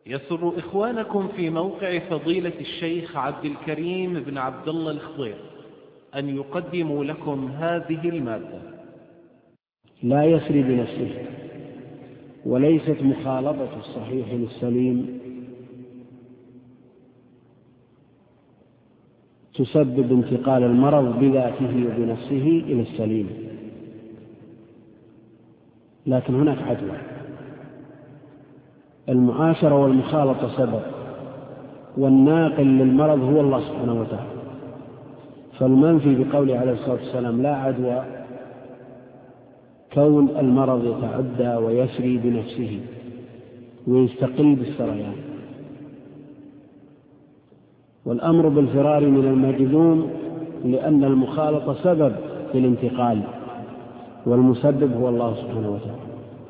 يسر إخوانكم في موقع فضيلة الشيخ عبد الكريم بن عبد الله الخضير أن يقدموا لكم هذه المادة. لا يسري بنفسه، وليست مخالطة الصحيح للسليم تسبب انتقال المرض بذاته وبنفسه إلى السليم، لكن هناك عدوى. المعاشرة والمخالطة سبب، والناقل للمرض هو الله سبحانه وتعالى. فالمنفي بقوله عليه الصلاة والسلام لا عدوى كون المرض يتعدى ويسري بنفسه ويستقل بالسريان. والأمر بالفرار من المجذوم لأن المخالطة سبب في الانتقال، والمسبب هو الله سبحانه وتعالى.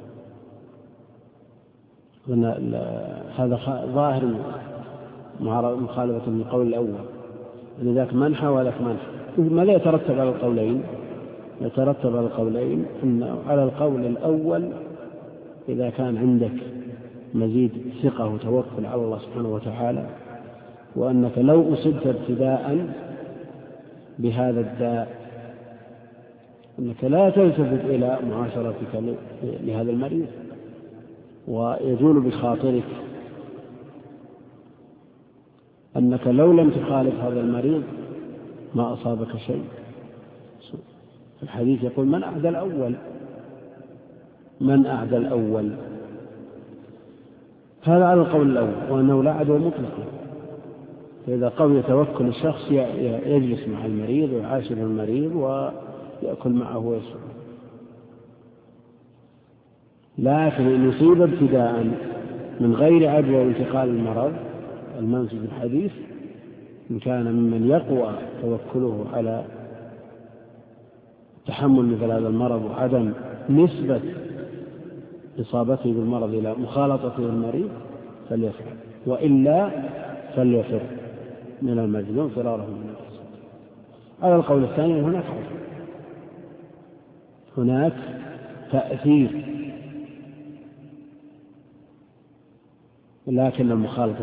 هذا ظاهر مخالفة من القول الأول، لذلك منحى ولك منحى. ماذا يترتب على القولين؟ يترتب على القولين أن على القول الأول إذا كان عندك مزيد ثقة وتوكل على الله سبحانه وتعالى، وأنك لو أصبت ابتداء بهذا الداء أنك لا تلتفت إلى معاشرتك لهذا المريض، ويجول بخاطرك أنك لو لم تخالف هذا المريض ما أصابك شيء. الحديث يقول من أعدى الأول، من أعدى الأول. هذا على القول الأول، وأنه لا عدوى مطلقا. فإذا قوي توكل الشخص يجلس مع المريض ويعاشر المريض ويأكل معه ويشرب. لكن إن يصيب ابتداء من غير عدوى وانتقال المرض المنفي في الحديث، إن كان ممن يقوى توكله على تحمل مثل هذا المرض وعدم نسبة إصابته بالمرض إلى مخالطته بالمريض فليفعل، وإلا فليفر من المجنون فراره من النفس. على القول الثاني هناك تأثير، لكن المخالطة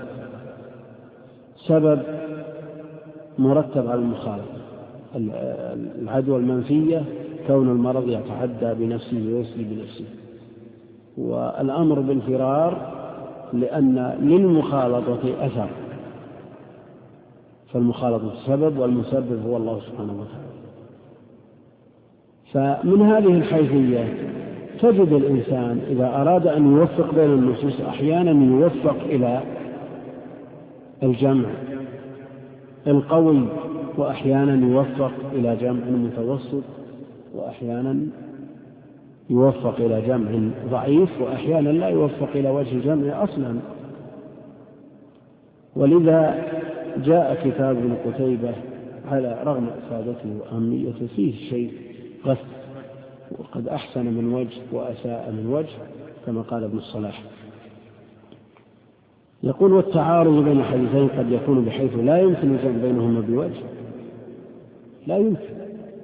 سبب مرتب على المخالطة. العدوى المنفية كون المرض يتعدى بنفسه ويسري بنفسه، والأمر بالفرار لأن للمخالطة أثر، فالمخالطة سبب والمسبب هو الله سبحانه وتعالى. فمن هذه الحيثية تجد الإنسان إذا أراد أن يوفق بين النصوص أحيانا يوفق إلى الجمع القوي، وأحيانا يوفق إلى جمع متوسط، وأحيانا يوفق إلى جمع ضعيف، وأحيانا لا يوفق إلى وجه جمع أصلا. ولذا جاء كتاب ابن قتيبة على رغم إفادته وأهميته فيه شيء غث، وقد أحسن من وجه وأساء من وجه كما قال ابن الصلاح. يقول والتعارض بين حديثين قد يكون بحيث لا يمكن الجمع بينهما بوجه، لا يمكن.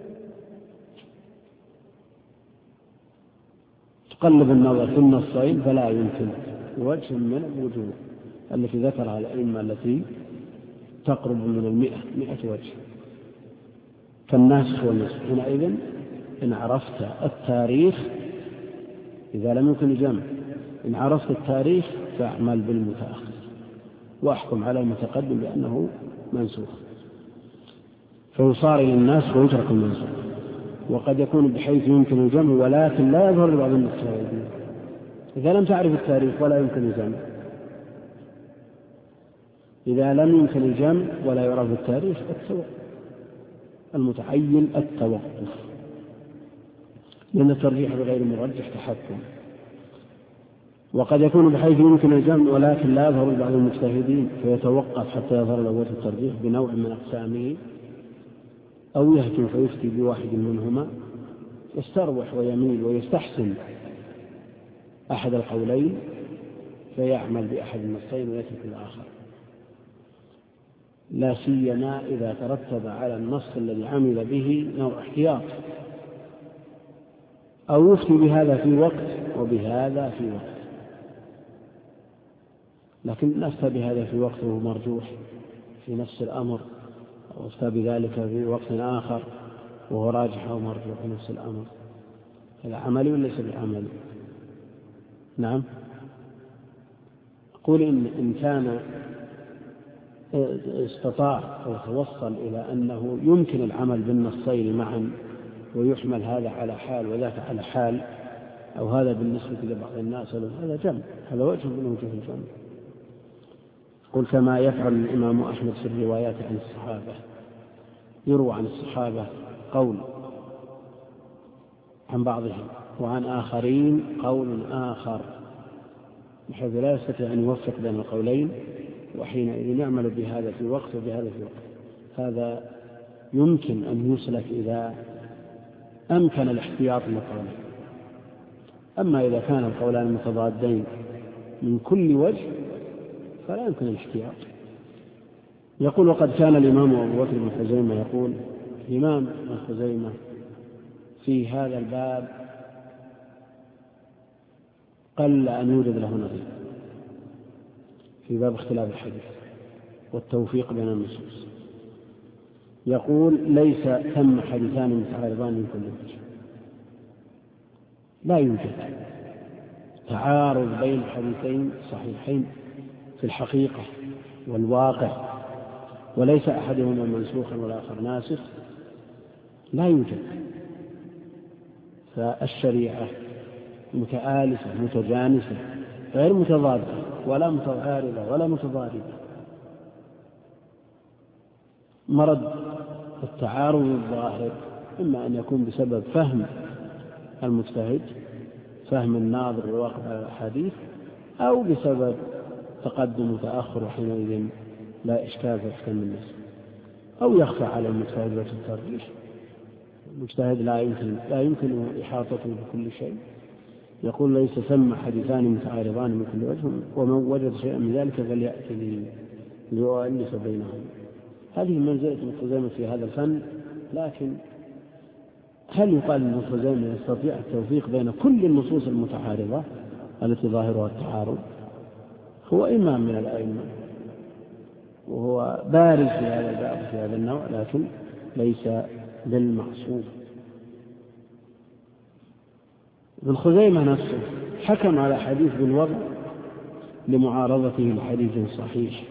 تقلب النظر في النصين فلا يمكن وجه من الوجوه التي ذكرها الأئمة التي تقرب من 100 وجه، فالناسخ والنسخ. حينئذ إن عرفت التاريخ إذا لم يمكن الجمع، إن عرفت التاريخ فاعمل بالمتأخر واحكم على المتقدم بأنه منسوخ، فيصار إلى الناسخ ويترك المنسوخ. وقد يكون بحيث يمكن الجمع ولكن لا يظهر لبعض المجتهدين. إذا لم تعرف التاريخ ولا يمكن الجمع، إذا لم يمكن الجمع ولا يعرف التاريخ المتعين التوقف، لأن الترجيح بغير مرجح تحكم. وقد يكون بحيث يمكن الجمع ولكن لا يظهر لبعض المجتهدين فيتوقف حتى يظهر له وجه الترجيح بنوع من أقسامه، أو يهتم فيفتي بواحد منهما، يستروح ويميل ويستحسن أحد القولين فيعمل بأحد النصين ويترك الآخر، لا سيما إذا ترتب على النص الذي عمل به نوع احتياط، أو يفتي بهذا في وقت وبهذا في وقت. لكن أفتى بهذا في وقته مرجوح في نفس الأمر، أو أفتى بذلك في وقت آخر وهو راجح أو مرجوح في نفس الأمر. هذا عملي وليس بعملي. نعم. أقول إن كان استطاع أو توصل إلى أنه يمكن العمل بالنصين معا ويحمل هذا على حال وذاك على حال، أو هذا بالنسبة لبعض الناس هذا جمع، هذا وجه من وجوه الجمع. قل كما يفعل الإمام أحمد في الروايات عن الصحابة، يروى عن الصحابة قول عن بعضهم وعن آخرين قول آخر، بحيث لا يستطيع أن يوفق بين القولين، وحينئذ يعمل بهذا في وقت وبهذا في وقت. هذا يمكن أن يسلك إذا أمكن الاحتياط للقولين. أما إذا كان القولان متضادين من كل وجه فلا يمكن الاحتياط. يقول وقد كان الإمام أبو بكر بن خزيمة يقول، الإمام ابن خزيمة في هذا الباب قل أن يوجد له نظير في باب اختلاف الحديث والتوفيق بين النصوص. يقول ليس ثم حديثان متعارضان من كل وجه، لا يوجد تعارض بين حديثين صحيحين في الحقيقة والواقع، وليس أحدهما منسوخا والآخر ناسخ، لا يوجد. فالشريعة متآلفة متجانسة غير متضادة ولا متعارضة ولا متضاربة. مرض التعارض الظاهر إما أن يكون بسبب فهم المجتهد، فهم الناظر الواقع على الأحاديث، أو بسبب تقدم وتأخر، وحينئذ لا إشكال في أحكام الناس، أو يخفى على المجتهد وجه الترجيح. المجتهد لا يمكن إحاطته بكل شيء. يقول ليس ثم حديثان متعارضان من كل وجه، ومن وجد شيئا من ذلك فليأتي ليؤلف بينهم. هذه منزلة ابن خزيمة في هذا الفن. لكن هل يقال أن ابن خزيمة يستطيع التوفيق بين كل النصوص المتعارضة التي ظاهرها التعارض؟ هو إمام من الأئمة وهو بارز في هذا الباب في هذا النوع، لكن ليس بالمعصوم. ابن خزيمة نفسه حكم على حديث بالوضع لمعارضته لحديث صحيح.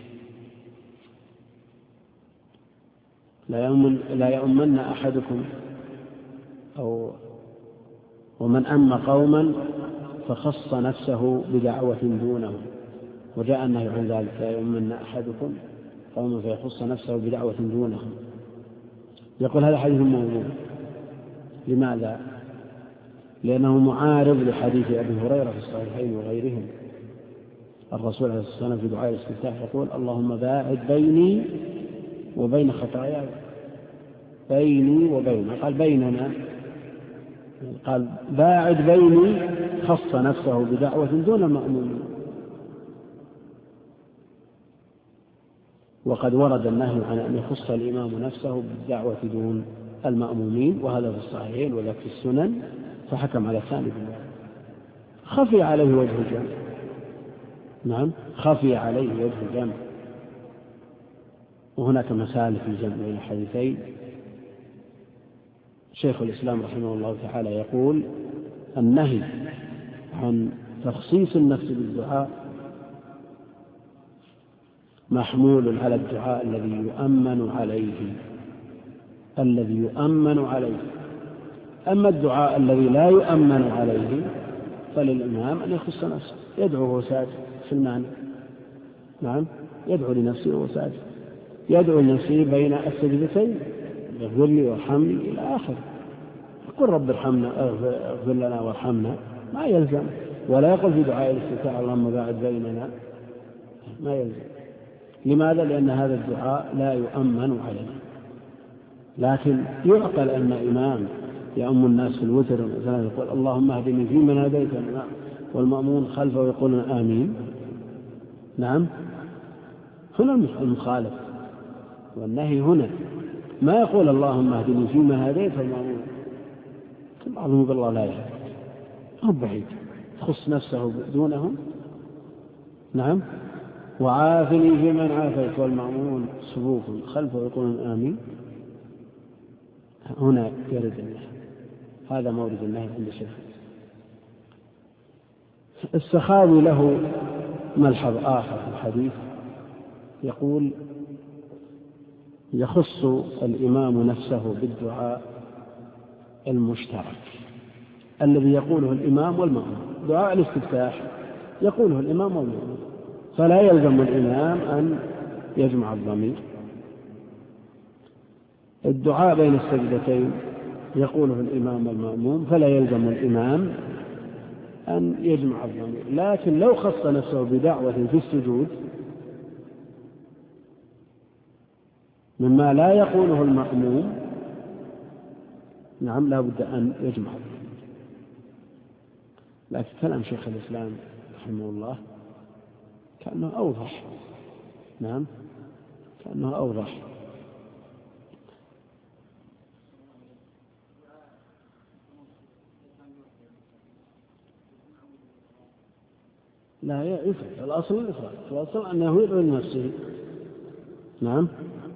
لا يؤمن أحدكم أو ومن أم قوما فخص نفسه بدعوة دونهم، وجاء النهي عن ذلك، لا يؤمن أحدكم قوما فيخص نفسه بدعوة دونهم. يقول هذا حديث موضوع. لماذا؟ لأنه معارض لحديث أبي هريرة في الصحيحين وغيرهم. الرسول عليه الصلاة والسلام في دعاء الاستفتاح يقول اللهم باعد بيني وبين خطاياي. بيني وبين، قال بيننا، قال باعد بيني، خص نفسه بدعوة دون المأمومين. وقد ورد النهي عن أن يخص الإمام نفسه بالدعوة دون المأمومين، وهذا في الصحيحين وذاك في السنن، فحكم على الثاني بالله. خفي عليه وجه الجمع. نعم، خفي عليه وجه الجمع. وهناك مسالك في الجمع بين الحديثين. شيخ الإسلام رحمه الله تعالى يقول النهي عن تخصيص النفس بالدعاء محمول على الدعاء الذي يؤمن عليه. أما الدعاء الذي لا يؤمن عليه فللإمام أن يخص نفسه، يدعو وهو ساجد في المعنى. نعم، يدعو لنفسه وهو ساجد، يدعو لنفسه بين السجدتين، اغفر لي وارحمني إلى آخر. يقول رب ارحمنا، اغفر لنا وارحمنا، ما يلزم. ولا يقول في دعاء الاستفتاح اللهم باعد بيننا، ما يلزم. لماذا؟ لأن هذا الدعاء لا يؤمن عليه. لكن يعقل أن إمام يؤم الناس في الوتر يقول اللهم اهدني فيمن هديت، والمأمون خلفه يقولون آمين. نعم، هنا المخالف والنهي هنا، ما يقول اللهم اهدني فيمن هديت والمأمون. بعضهم يقول الله لا يهدي، هو بعيد، تخص نفسه دونهم. نعم، وعافني في من عافيت والمأمون صفوف خلفه يقولون آمين. هنا يرد النهي، هذا مورد النهي عند الشيخ. السخاوي له ملحظ آخر في الحديث، يقول يخص الإمام نفسه بالدعاء المشترك الذي يقوله الإمام والمأموم، دعاء الاستفتاح يقوله الإمام والمأموم، فلا يلزم الإمام أن يجمع الضمير. الدعاء بين السجدتين يقوله الإمام والمأموم، فلا يلزم الإمام أن يجمع الضمير. لكن لو خص نفسه بدعوة في السجود مما لا يقوله المأموم، نعم لا بد أن يجمع الضمير. لكن كلام شيخ الإسلام رحمه الله كأنه أوضح، نعم كأنه أوضح. لا يفرق، الأصل الإفراد، الأصل أنه يدعو لنفسه، نعم.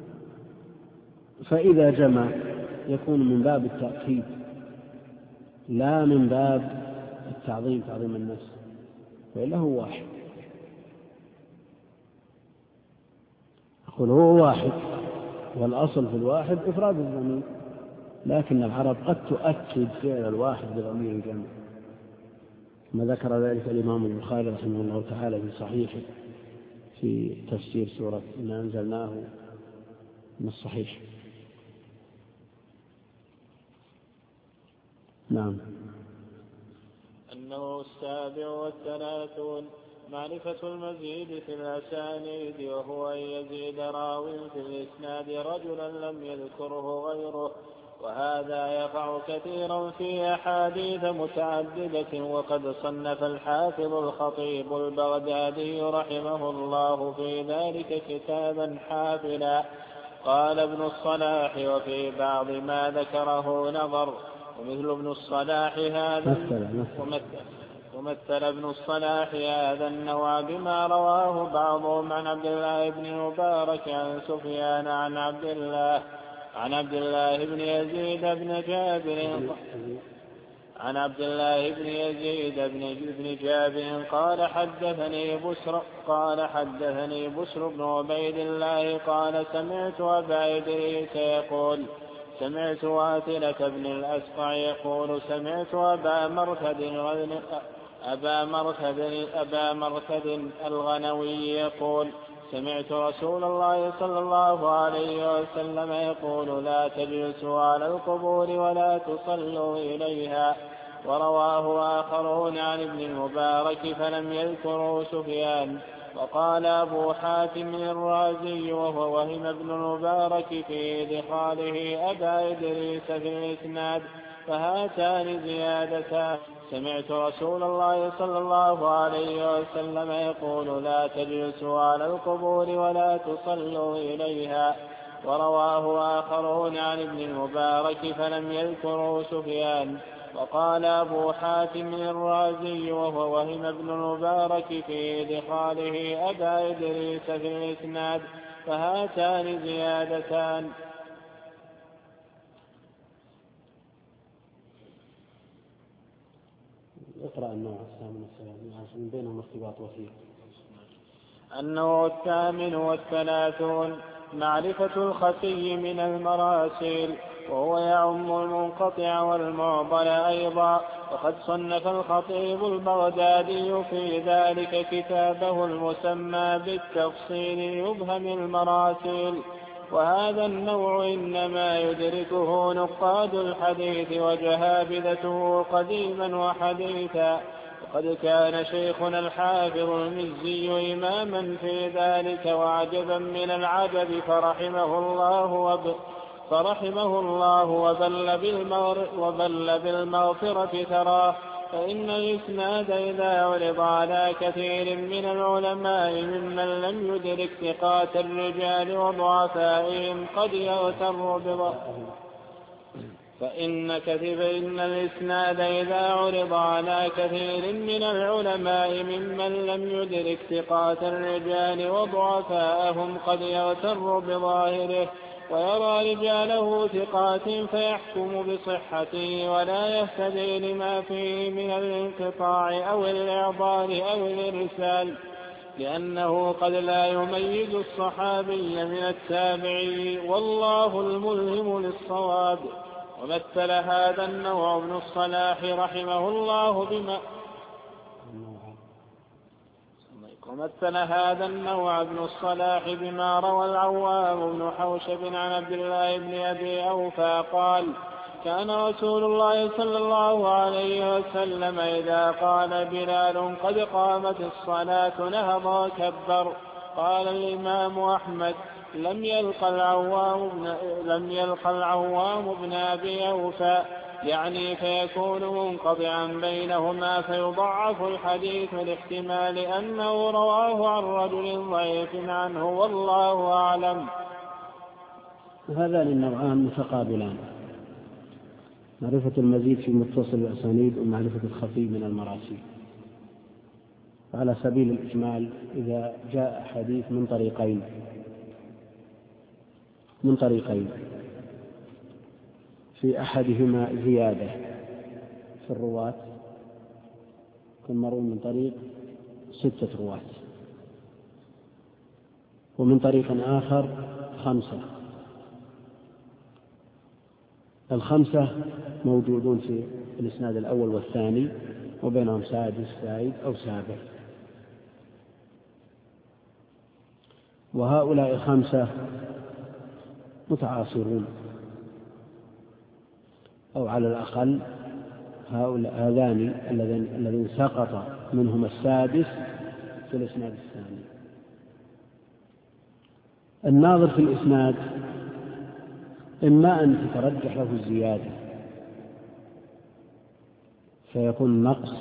فإذا جمع يكون من باب التأكيد لا من باب التعظيم، تعظيم النفس، وإلا هو واحد. أقول هو واحد، والأصل في الواحد إفراد الضمير، لكن العرب قد تؤكد فعل الواحد بضمير الجمع، ما ذكر ذلك الإمام البخاري رحمه الله تعالى في صحيحه في تفسير سورة إنا أنزلناه من الصحيح. نعم. أنه 37 معرفة المزيد في الأسانيد، وهو أن يزيد راو في الإسناد رجلا لم يذكره غيره، وهذا يقع كثيرا في أحاديث متعددة. وقد صنف الحافظ الخطيب البغدادي رحمه الله في ذلك كتابا حافلا. قال ابن الصلاح وفي بعض ما ذكره نظر، ومثل ابن الصلاح هذا ومثل ابن الصلاح هذا النوع بما رواه بعضهم عن عبد الله بن المبارك عن سفيان عن عبد الله بن يزيد بن جابر عن عبد الله بن يزيد بن جابر قال حدثني بسر بن عبيد الله قال سمعت أبا إدريس يقول سمعت واثلة بن الأسقع يقول سمعت أبا مرثد الغنوي يقول سمعت رسول الله صلى الله عليه وسلم يقول لا تجلسوا على القبور ولا تصلوا إليها. ورواه آخرون عن ابن المبارك فلم يذكروا سفيان. وقال أبو حاتم الرازي وهو وهم ابن المبارك في إدخاله أبا إدريس في الإسناد، فهاتان زيادتان. سمعت رسول الله صلى الله عليه وسلم يقول لا تجلسوا على القبور ولا تصلوا إليها. ورواه آخرون عن ابن المبارك فلم يذكروا سفيان. وقال أبو حاتم الرازي وهو وهم ابن المبارك في إدخاله أبا إدريس في الإسناد، فهاتان زيادتان. اقرأ النوع الثامن عشان بينهم ارتباط وثيق. النوع 38 معرفة الخفي من المراسيل، وهو يعم المنقطع والمعضل أيضا. وقد صنف الخطيب البغدادي في ذلك كتابه المسمى بالتفصيل يبهم المراسيل. وهذا النوع إنما يدركه نقاد الحديث وجهابذته قديما وحديثا. وقد كان شيخنا الحافظ المزي إماما في ذلك وعجبا من العجب، فرحمه الله وبل بالمغفرة تراه. فإن الإسناد إذا عرض على كثير من العلماء ممن لم يدرك ثقات الرجال وضعفائهم قد يغتر فإن الإسناد إذا عرض على كثير من العلماء ممن لم يدرك ثقات الرجال وضعفاءهم قد يغتر بظاهره ويرى رجاله ثقات فيحكم بصحته ولا يهتدي لما فيه من الانقطاع أو الإعضال أو الإرسال، لأنه قد لا يميز الصحابي من التابعي، والله الملهم للصواب. ومثل هذا النوع ابن الصلاح رحمه الله بما روى العوام بن حوشب عن عبد الله بن أبي أوفى قال: كان رسول الله صلى الله عليه وسلم إذا قال بلال قد قامت الصلاة نهض وكبر. قال الإمام أحمد: لم يلق العوام بن أبي أوفى، يعني فيكون منقطعا بينهما فيضعف الحديث لاحتمال أنه رواه عن رجل ضعيف عنه، والله أعلم. هذان النوعان متقابلان: معرفة المزيد في متصل الأسانيد ومعرفة الخفي من المراسيل. على سبيل الإجمال، إذا جاء حديث من طريقين في أحدهما زيادة في الرواة، كان مروي من طريق 6 رواة، ومن طريق آخر 5، ال5 موجودون في الإسناد الأول والثاني، وبينهم سادس زائد أو سابع، وهؤلاء 5 متعاصرون، أو على الأقل هذان الذين سقط منهم السادس في الإسناد الثاني. الناظر في الإسناد إما أن تترجح له الزيادة فيكون نقص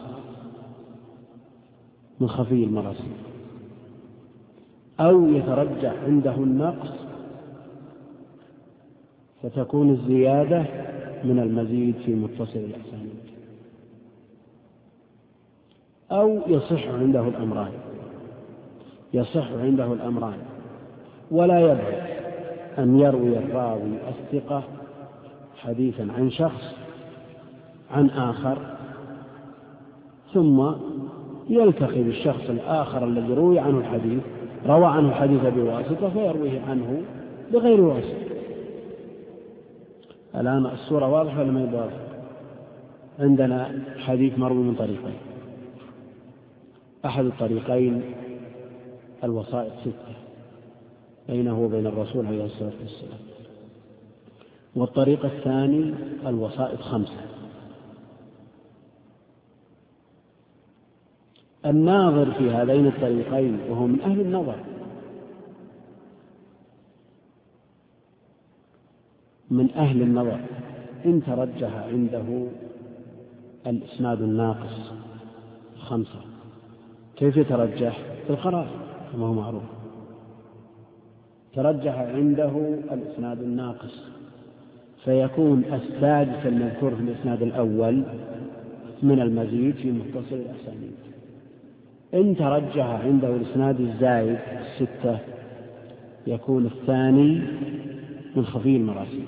من خفي المراسيل، أو يترجح عنده النقص فتكون الزيادة من المزيد في متصل الأسانيد، أو يصح عنده الأمران، ولا يبعد أن يروي الراوي الثقة حديثا عن شخص عن آخر، ثم يلتقي بالشخص الآخر الذي روى عنه الحديث بواسطة فيرويه عنه بغير واسطة. الآن الصورة واضحة ولا ما هي واضحة؟ عندنا حديث مروي من طريقين، أحد الطريقين الوسائط 6 بينه وبين الرسول عليه الصلاة والسلام، والطريق الثاني الوسائط 5. الناظر في هذين الطريقين وهو من أهل النظر إن ترجح عنده الإسناد الناقص 5، كيف يترجح؟ بالقرائن كما هو معروف. ترجح عنده الإسناد الناقص فيكون السادس المذكور في الإسناد الأول من المزيد في متصل الأسانيد. إن ترجح عنده الإسناد الزائد 6 يكون الثاني من خفي المراسيل.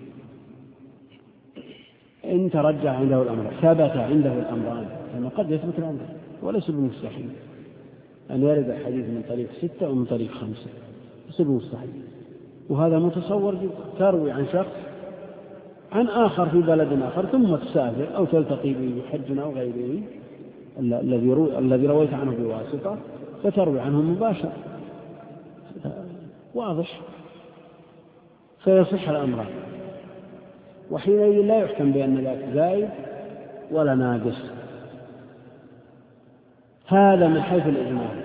إن ترجح عنده الأمر ثبت عنده الأمران، لأنه قد يثبت الأمر وليس بمستحيل أن يرد الحديث من طريق 6 ومن طريق 5، ليس بمستحيل، وهذا متصور جدا. تروي عن شخص عن آخر في بلد آخر ثم تسافر أو تلتقي به بحج أو غيره الذي رويت عنه بواسطة فتروي عنه مباشرة، واضح، فيصح الأمران، وحينئذ لا يحكم بأن ذاك زائد ولا ناقص. هذا من حيث الإجمال.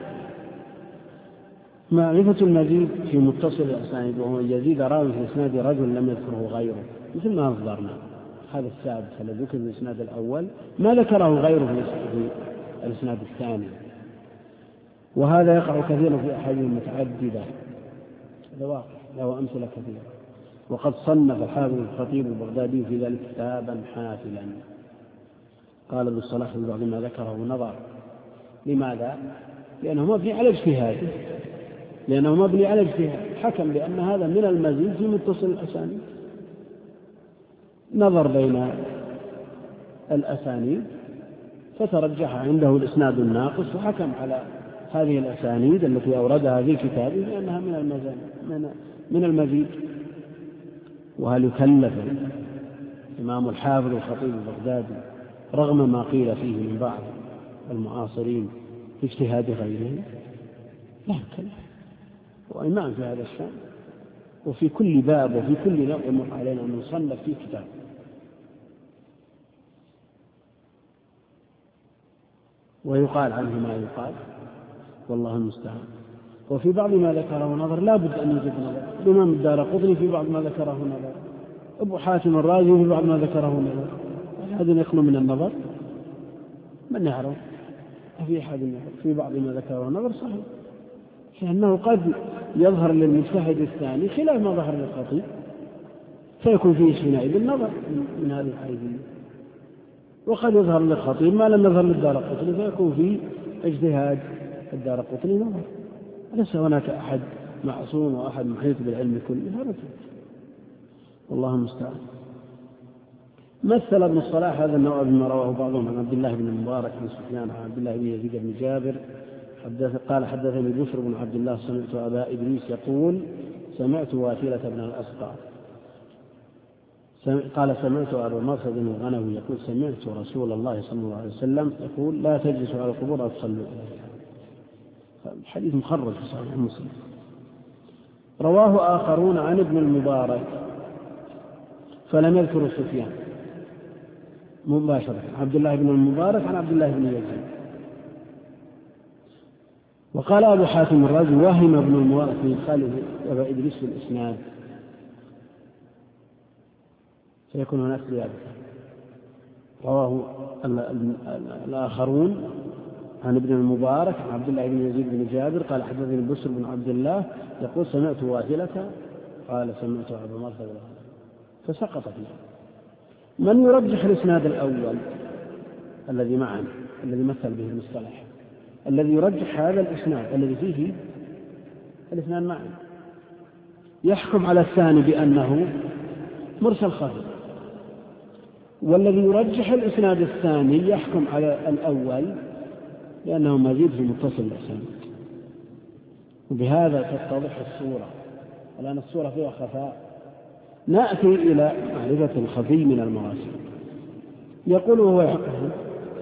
معرفة المزيد في متصل الأسانيد وهو يزيد راوي في إسناد رجل لم يذكره غيره، مثل ما أصدرنا هذا السادس الذي ذكر في الإسناد الأول ما ذكره غيره في الإسناد الثاني، وهذا يقع كثيرا في أحاديث متعددة، هذا واقع له أمثلة كثيرة. وقد صنف الحافظ الخطيب البغدادي في ذلك كتابا حافلا. قال ابن الصلاح في بعض ما ذكره نظر. لماذا؟ لأنه مبني على اجتهاد، حكم بأن هذا من المزيد في متصل الأسانيد، نظر بين الأسانيد فترجح عنده الإسناد الناقص، وحكم على هذه الأسانيد التي أوردها في كتابه بأنها من المزيد. وهل يكلف الإمام الحافظ الخطيب البغدادي رغم ما قيل فيه من بعض المعاصرين في اجتهاد غيره؟ لا يكلف، هو إمام في هذا الشأن، وفي كل باب وفي كل نوع يمر علينا أن نصنف في كتاب. ويقال عنه ما يقال، والله المستعان. وفي بعض ما ذكره نظر، لا بد أن يوجد نظر. الإمام الدارقطني في بعض ما ذكره نظر، أبو حاتم الرازي في بعض ما ذكره نظر. أحد يخلو من النظر؟ من يعرف؟ في أحد النظر في بعض ما ذكره نظر صحيح، لأنه قد يظهر للمجتهد الثاني خلاف ما ظهر للخطيب، فيكون فيه حينئذ النظر من هذه الحيثية. وقد يظهر للخطيب ما لم يظهر للدارقطني، فيكون فيه اجتهاد الدارقطني نظر. ليس هناك أحد معصوم وأحد محيط بالعلم كله، هذا والله المستعان. مثل ابن الصلاح هذا النوع بما رواه بعضهم عن عبد الله بن المبارك بن سفيان عن عبد الله بن يزيد بن جابر قال حدثني بشر بن عبد الله سمعت أبا إدريس يقول سمعت واثلة بن الأسقع قال سمعت أبا مرثد الغنوي يقول سمعت رسول الله صلى الله عليه وسلم يقول لا تجلسوا على القبور أو تصلوا إليها. الحديث مخرج في صحيح مسلم. رواه آخرون عن ابن المبارك فلم يذكروا سفيان مباشرة، عبد الله بن المبارك عن عبد الله بن يزيد. وقال أبو حاتم الرازي وهم ابن المبارك من خاله أبا إدريس في الإسناد، سيكون هناك زيادة. رواه الآخرون عن ابن المبارك عن عبد الله بن يزيد بن جابر قال حدثني بشر بن عبد الله يقول سمعت واثلة قال سمعت أبا مرثد فسقط فيه. من يرجح الإسناد الأول الذي معنا الذي مثل به المصطلح، الذي يرجح هذا الإسناد الذي فيه الإسناد معنا، يحكم على الثاني بأنه مرسل خفي، والذي يرجح الإسناد الثاني يحكم على الأول لأنه مزيد في متصل الإسناد. وبهذا تتضح الصورة. الآن الصورة فيها خفاء. نأتي إلى معرفة الخفي من المراسيل. يقول هو يحكم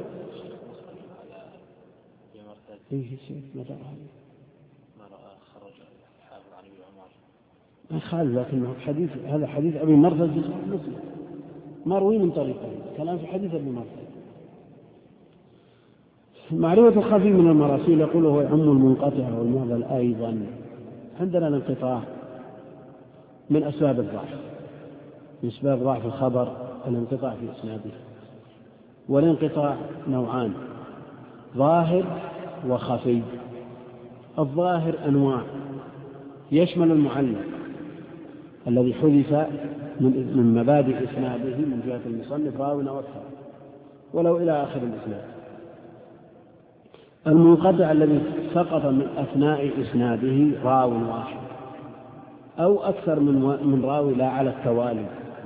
فيه شيء ما رأى خرج الحافظ عن ابن عمر ما خالف، لكنه حديث هذا حديث أبي مرثد في صحيح مسلم مروي من طريقه، كلام في حديث أبي مرثد. معرفة الخفي من المراسيل يقول هو يعم المنقطع والمعضل أيضا. عندنا الانقطاع من أسباب الضعف، من أسباب ضعف الخبر الانقطاع في إسناده. والانقطاع نوعان ظاهر وخفي. الظاهر أنواع يشمل المعلق الذي حذف من مبادئ إسناده من جهة المصنف راو أو أكثر ولو إلى آخر الإسناد. المنقطع الذي سقط من أثناء إسناده راو واحد أو أكثر من راوي لا على التوالي.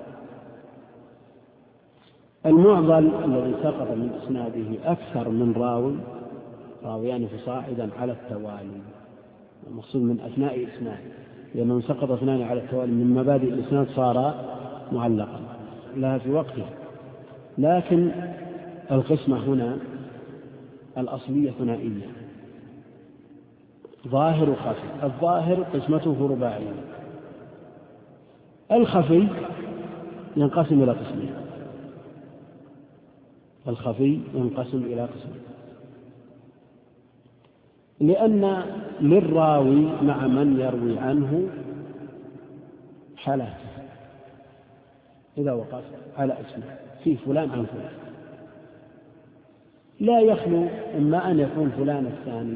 المعضل الذي سقط من إسناده أكثر من راويان فصاعدا على التوالي، المقصود من أثناء إسناد، لأنه سقط اثنان على التوالي من مبادئ الإسناد صار معلقا لها في وقته. لكن القسمة هنا الأصلية ثنائية ظاهر وخفي. الظاهر قسمته رباعية، الخفي ينقسم إلى قسمين. الخفي ينقسم إلى قسمين لأن للراوي مع من يروي عنه حالات. إذا وقف على اسمه في فلان عن فلان لا يخلو إما أن يكون فلان الثاني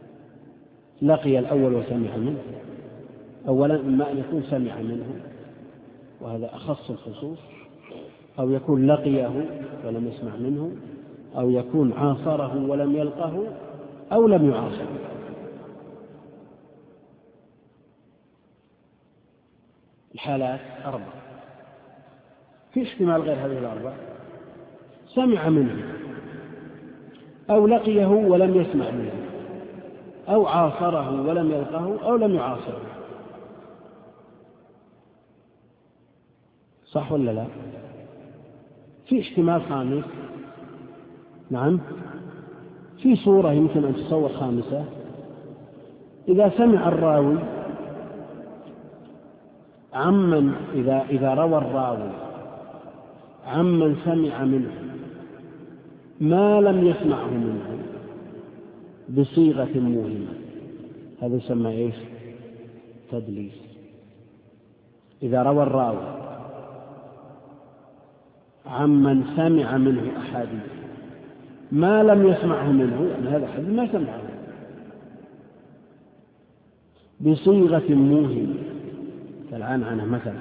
لقي الأول وسمع منه أولا، إما أن يكون سمع منه وهذا أخص الخصوص، أو يكون لقيه ولم يسمع منه، أو يكون عاصره ولم يلقه، أو لم يعاصره. الحالات 4. في احتمال غير هذه 4: سمع منه، أو لقيه ولم يسمع منه، أو عاصره ولم يلقه، أو لم يعاصره. صح ولا لا؟ في احتمال خامس. نعم، في صورة يمكن أن تصور خامسة: إذا سمع الراوي عمن إذا روى الراوي عمن سمع منه ما لم يسمعه منه بصيغة موهمة، هذا يسمى إيش؟ تدليس. إذا روى الراوي عمن سمع منه أحاديث ما لم يسمعه منه، يعني هذا حديث ما سمعه، بصيغة موهمة كالعنعنة مثلا،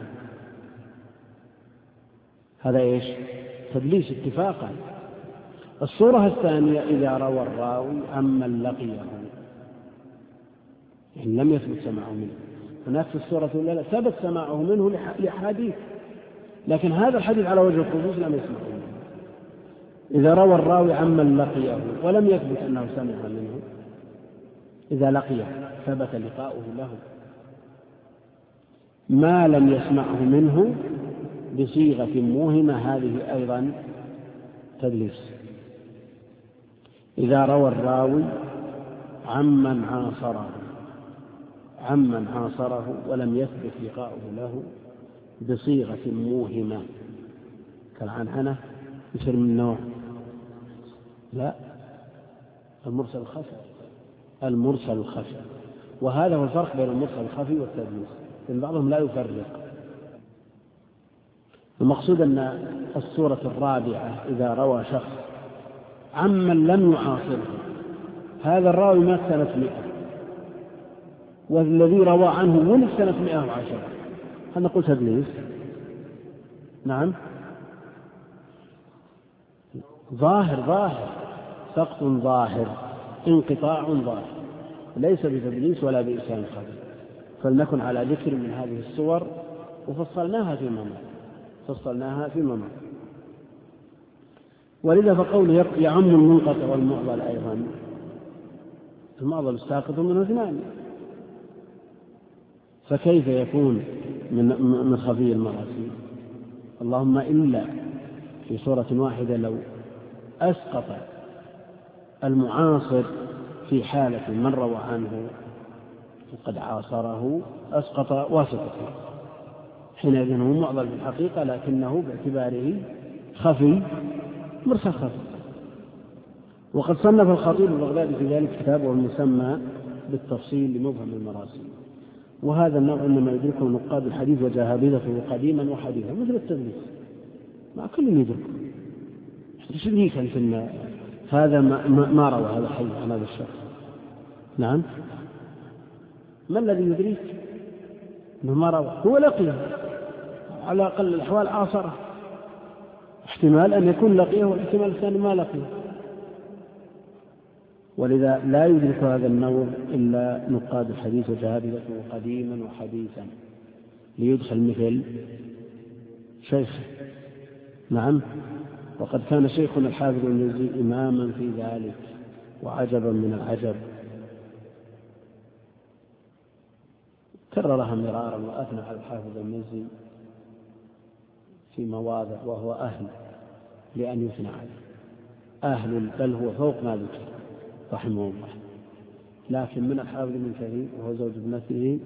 هذا إيش؟ تدليس اتفاقا. الصورة الثانية: إذا روى الراوي عمن لقيه، يعني لم يثبت سماعه منه. هناك في الصورة الأولى ثبت سماعه منه لحديث، لكن هذا الحديث على وجه الخصوص لم يسمعه منه. إذا روى الراوي عمن لقيه ولم يثبت أنه سمع منه، إذا لقيه ثبت لقاؤه له، ما لم يسمعه منه بصيغة موهمة، هذه أيضا تدليس. إذا روى الراوي عمن عاصره ولم يثبت لقاؤه له بصيغة موهمة كالعنعنة، يصير من نوع لا المرسل الخفي. وهذا هو الفرق بين المرسل الخفي والتدليس، لأن بعضهم لا يفرق. المقصود أن الصورة الرابعة: إذا روى شخص عمن لم يعاصره، هذا الراوي مات سنة 100 والذي روى عنه ولد سنة 110، هل نقول تدليس؟ نعم، ظاهر سقط ظاهر، انقطاع ظاهر، ليس بتدليس ولا بإسلام خفي. فلنكن على ذكر من هذه الصور، وفصلناها في ممر. ولذا فقوله يعم المنقطع والمعضل أيضا، المعضل الساقط منه 2، فكيف يكون من خفي المراسيل؟ اللهم إلا في صورة واحدة: لو أسقط المعاصر في حالة من روى عنه وقد عاصره، أسقط واسطته، حينئذ هو معضل بالحقيقة، لكنه باعتباره خفي مرسل خفي. وقد صنف الخطيب البغدادي في ذلك كتابه المسمى بالتفصيل لمبهم المراسيل. وهذا النوع إنما يدركه نقاد الحديث وجهابذته قديما وحديثا، مثل التدليس، مع كل يدركه. تشبهيك في هذا ما روى هذا الحديث عن هذا الشخص. نعم، ما الذي يدريك انه ما روى؟ هو لقيه، على اقل الاحوال عاصره، احتمال ان يكون لقيه واحتمال الثاني ما لقيه. ولذا لا يدرك هذا النوع الا نقاد الحديث وجهابذته قديما وحديثا، ليدخل مثل شيخ. نعم، وقد كان شيخنا الحافظ المزي إماما في ذلك، وعجبا من العجب، كررها مرارا وأثنى على الحافظ المزي في مواضع، وهو أهل لأن يثنى عليه، بل هو فوق ما ذكر رحمه الله. لكن من الحافظ ابن كثير وهو زوج ابنته،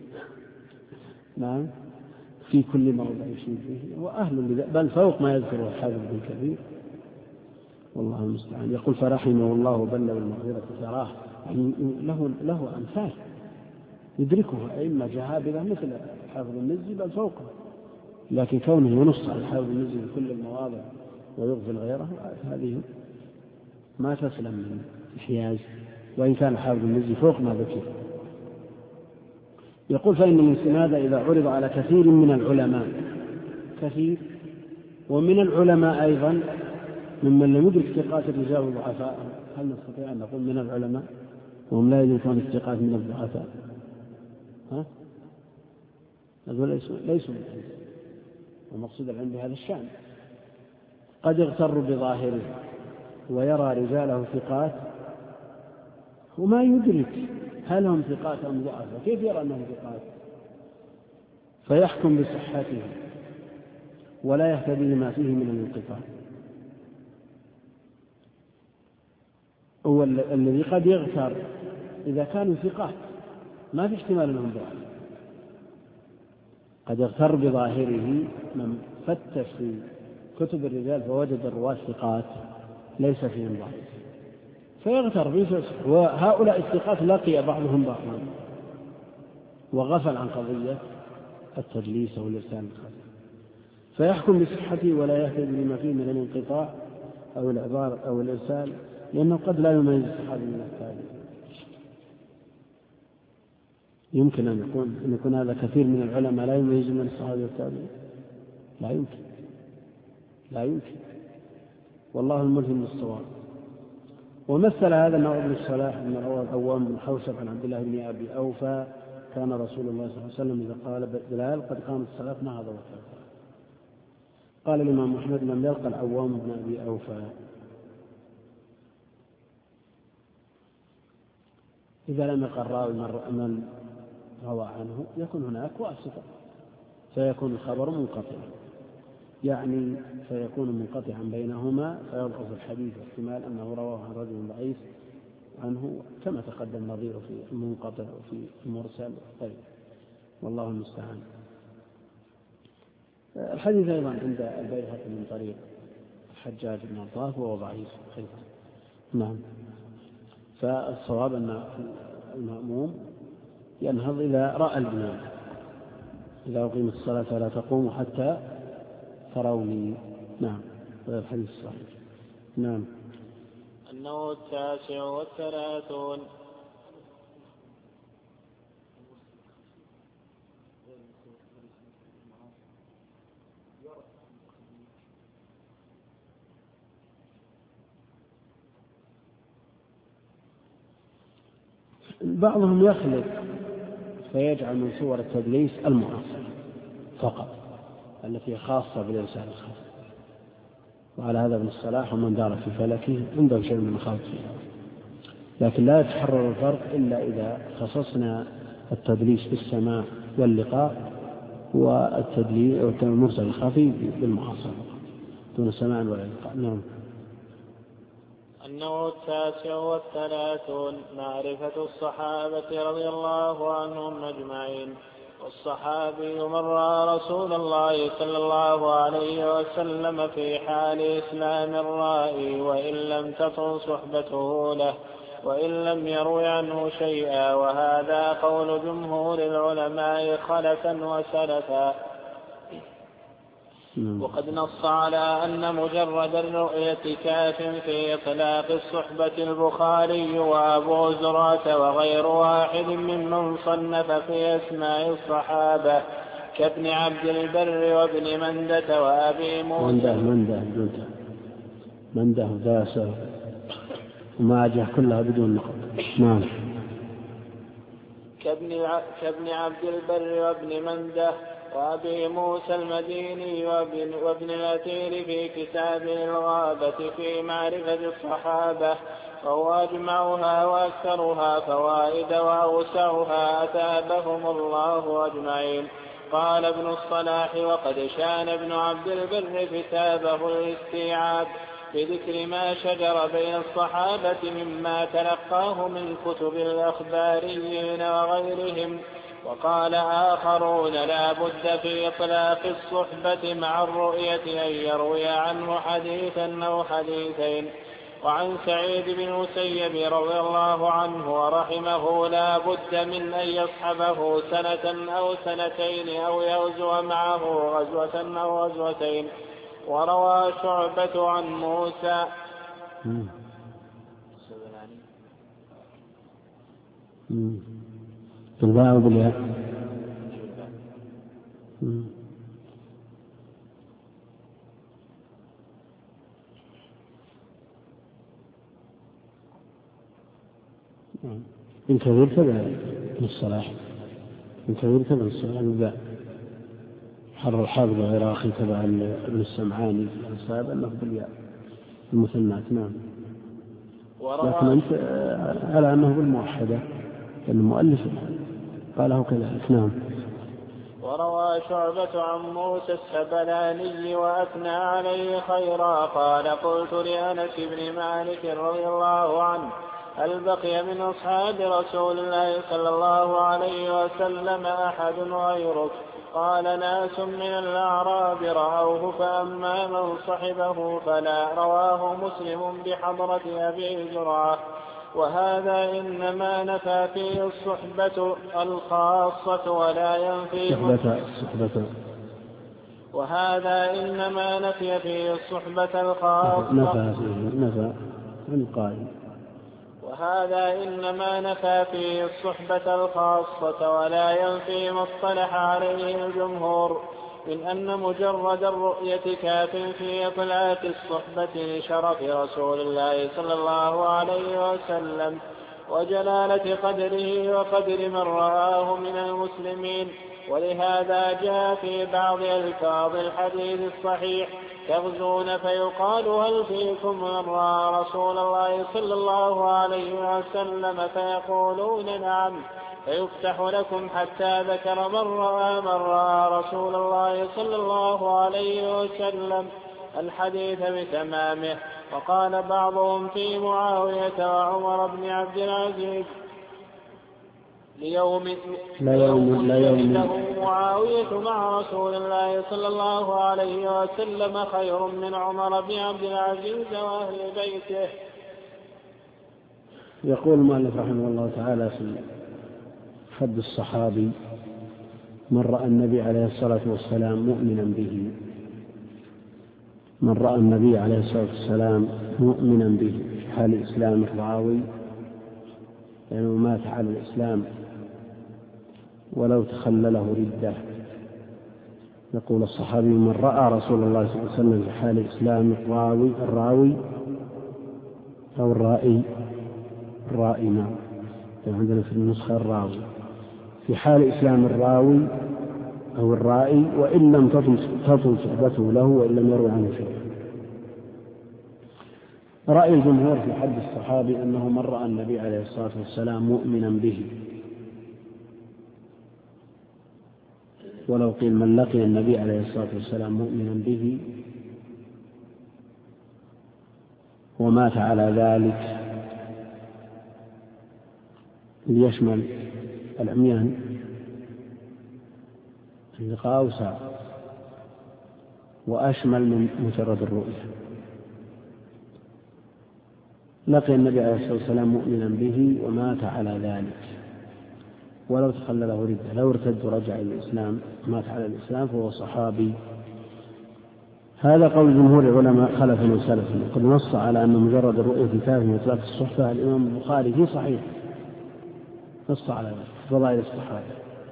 نعم، في كل موضع يشير فيه هو أهل، بل فوق ما يذكره الحافظ ابن كثير، والله المستعان. يقول: فرحمه الله بل المغفرة تراه، يعني له أمثال يدركه أئمة جهابذة مثل الحافظ المزي بل فوقه، لكن كونه ينص على الحافظ المزي في كل المواضع ويغفل غيره، هذه ما تسلم من الحياز، وإن كان الحافظ المزي فوق ما ذكر. يقول: فإن الاستناد إذا عرض على كثير من العلماء كثير. ومن العلماء أيضا ممن لم يدرك ثقات الرجال والضعفاء. هل نستطيع أن نقول من العلماء وهم لا يدركون الثقات من الضعفاء؟ نقول ليسوا من العلم، ومقصود العلم بهذا الشأن. قد يغتر بظاهره ويرى رجاله ثقات وما يدرك هل هم ثقات أم ضعفاء، كيف يرى أنهم ثقات؟ فيحكم بصحته ولا يهتدي لما فيه من الانقطاع. هو الذي قد يغتر إذا كانوا ثقات ما في احتمال أنهم ضعفاء. قد يغتر بظاهره من فتش في كتب الرجال فوجد الرواة ثقات ليس فيهم ضعف فيغتر به، وهؤلاء الثقات لقي بعضهم بعضا وغفل عن قضية التدليس أو الإرسال الخفي، فيحكم بصحته ولا يهتدي لما فيه من الانقطاع أو الإعذار أو الإرسال، لأنه قد لا يميز الصحابي من التابعين. يمكن أن يكون هذا كثير من العلماء لا يميز من الصحابي والتابعين، لا يمكن، والله الملهم بالصواب. ومثل هذا النوع ابن الصلاح من العوام بن حوشب عن عبد الله بن أبي أوفى كان رسول الله صلى الله عليه وسلم إذا قال بلال قد قامت الصلاة نهض وكبر. قال الإمام أحمد لم يلقى العوام بن أبي أوفى. إذا لم يلقى الراوي من روى عنه يكون هناك واسطة فيكون الخبر منقطعا، يعني فيكون منقطعا بينهما فيضعف الحديث، احتمال أنه رواه عن رجل ضعيف عنه كما تقدم نظيره في المنقطع وفي المرسل. طيب والله المستعان. الحديث أيضا عند البيهقي من طريق الحجاج بن عطاف وهو ضعيف أيضا. نعم. فالصواب أن المأموم ينهض إذا رأى الإمام، إذا أقيمت الصلاة فلا تقوموا حتى تروني. نعم. هذا الحديث الصحيح. نعم. النوع 39. بعضهم يخلط فيجعل من صور التدليس المعاصرة فقط التي خاصة بالإرسال الخفي، وعلى هذا ابن الصلاح ومن دار في فلكه عنده شيء من الخلط فيها. لكن لا يتحرر الفرق إلا إذا خصصنا التدليس بالسماع واللقاء والتدليس والمرسل الخفي بالمعاصرة دون سماع ولا لقاء. نعم. النوع 39. معرفة الصحابة رضي الله عنهم أجمعين. والصحابي من رأى رسول الله صلى الله عليه وسلم في حال إسلام الرائي وإن لم تطل صحبته له وإن لم يروي عنه شيئا، وهذا قول جمهور العلماء خلفا وسلفا. وقد نص على أن مجرد الرؤية كاف في إطلاق الصحبة البخاري وأبو زرعة وغير واحد ممن صنف في أسماء الصحابة كابن عبد البر وابن مندة وأبي موسى منده داسة وماجه كلها بدون نقط. نعم. كابن عبد البر وابن منده وأبي موسى المديني وابن الأثير في كتاب الغابة في معرفة الصحابة، وهو أجمعها وأكثرها فوائد وأوسعها أثابهم الله أجمعين. قال ابن الصلاح وقد شان ابن عبد البر كتابه الاستيعاب بذكر ما شجر بين الصحابة مما تلقاه من كتب الأخباريين وغيرهم. وقال آخرون لا بد في إطلاق الصحبة مع الرؤية أن يروي عنه حديثا أو حديثين. وعن سعيد بن المسيب رضي الله عنه ورحمه لا بد من أن يصحبه سنة أو سنتين أو يغزو معه غزوة أو غزوتين. وروى شعبة عن موسى إن كثير تبع ابن الصلاح، إن كثير تبع الصلاح يبدأ حر الحافظ العراقي تبع ابن السمعاني في الأنساب أنه بالياء المثنات. نعم. لكن أنت على أنه بالموحدة، المؤلف قاله كذلك. نعم. وروى شعبة عن موسى السبلاني وأثنى عليه خيرا قال قلت لأنس بن مالك رضي الله عنه هل بقي من أصحاب رسول الله صلى الله عليه وسلم أحد غيرك؟ قال ناس من الأعراب رأوه فأما من صحبه فلا. رواه مسلم بحضرة أبي زرعة. وهذا إنما نفى فيه الصحبة الخاصة ولا ينفي وهذا إنما نفي فيه الصحبة الخاصة نفى القائل. وهذا إنما نفى فيه الصحبة الخاصة ولا ينفي ما اصطلح عليه الجمهور من أن مجرد الرؤية كاف في إطلاق الصحبة لشرف رسول الله صلى الله عليه وسلم وجلالة قدره وقدر من رآه من المسلمين. ولهذا جاء في بعض ألفاظ الحديث الصحيح تغزون فيقال هل فيكم من رأى رسول الله صلى الله عليه وسلم فيقولون نعم فيفتح لكم حتى ذكر من رأى رسول الله صلى الله عليه وسلم الحديث بتمامه. وقال بعضهم في معاوية وعمر بن عبد العزيز ليوم له معاوية مع رسول الله صلى الله عليه وسلم خير من عمر بن عبد العزيز وأهل بيته. يقول المؤلف رحمه الله تعالى في حد الصحابي من رأى النبي عليه الصلاة والسلام مؤمنا به، من رأى النبي عليه الصلاة والسلام مؤمنا به في حال إسلام الراوي لأنه مات على الإسلام ولو تخلله ردة. يقول الصحابي من رأى رسول الله صلى الله عليه وسلم في حال إسلام الراوي أو الرائي نعم عندنا في النسخة الراوي في حال إسلام الراوي أو الرائي وإن لم تطل صحبته له وإن لم يروي عنه شيء. رأي الجمهور في حد الصحابي أنه من رأى النبي عليه الصلاة والسلام مؤمنا به، ولو قيل من لقي النبي عليه الصلاة والسلام مؤمنا به ومات على ذلك ليشمل العميان اللقاء أوسع وأشمل من مجرد الرؤية. لقي النبي عليه الصلاة والسلام مؤمنا به ومات على ذلك ولو تخلله ردة، لو ارتد ورجع إلى الإسلام مات على الإسلام فهو صحابي. هذا قول جمهور العلماء خلفا وسلفا. وقد نص على أن مجرد الرؤية كاف من إطلاق الصحبة الإمام البخاري في صحيح نص على ذلك فضائل الصحابة،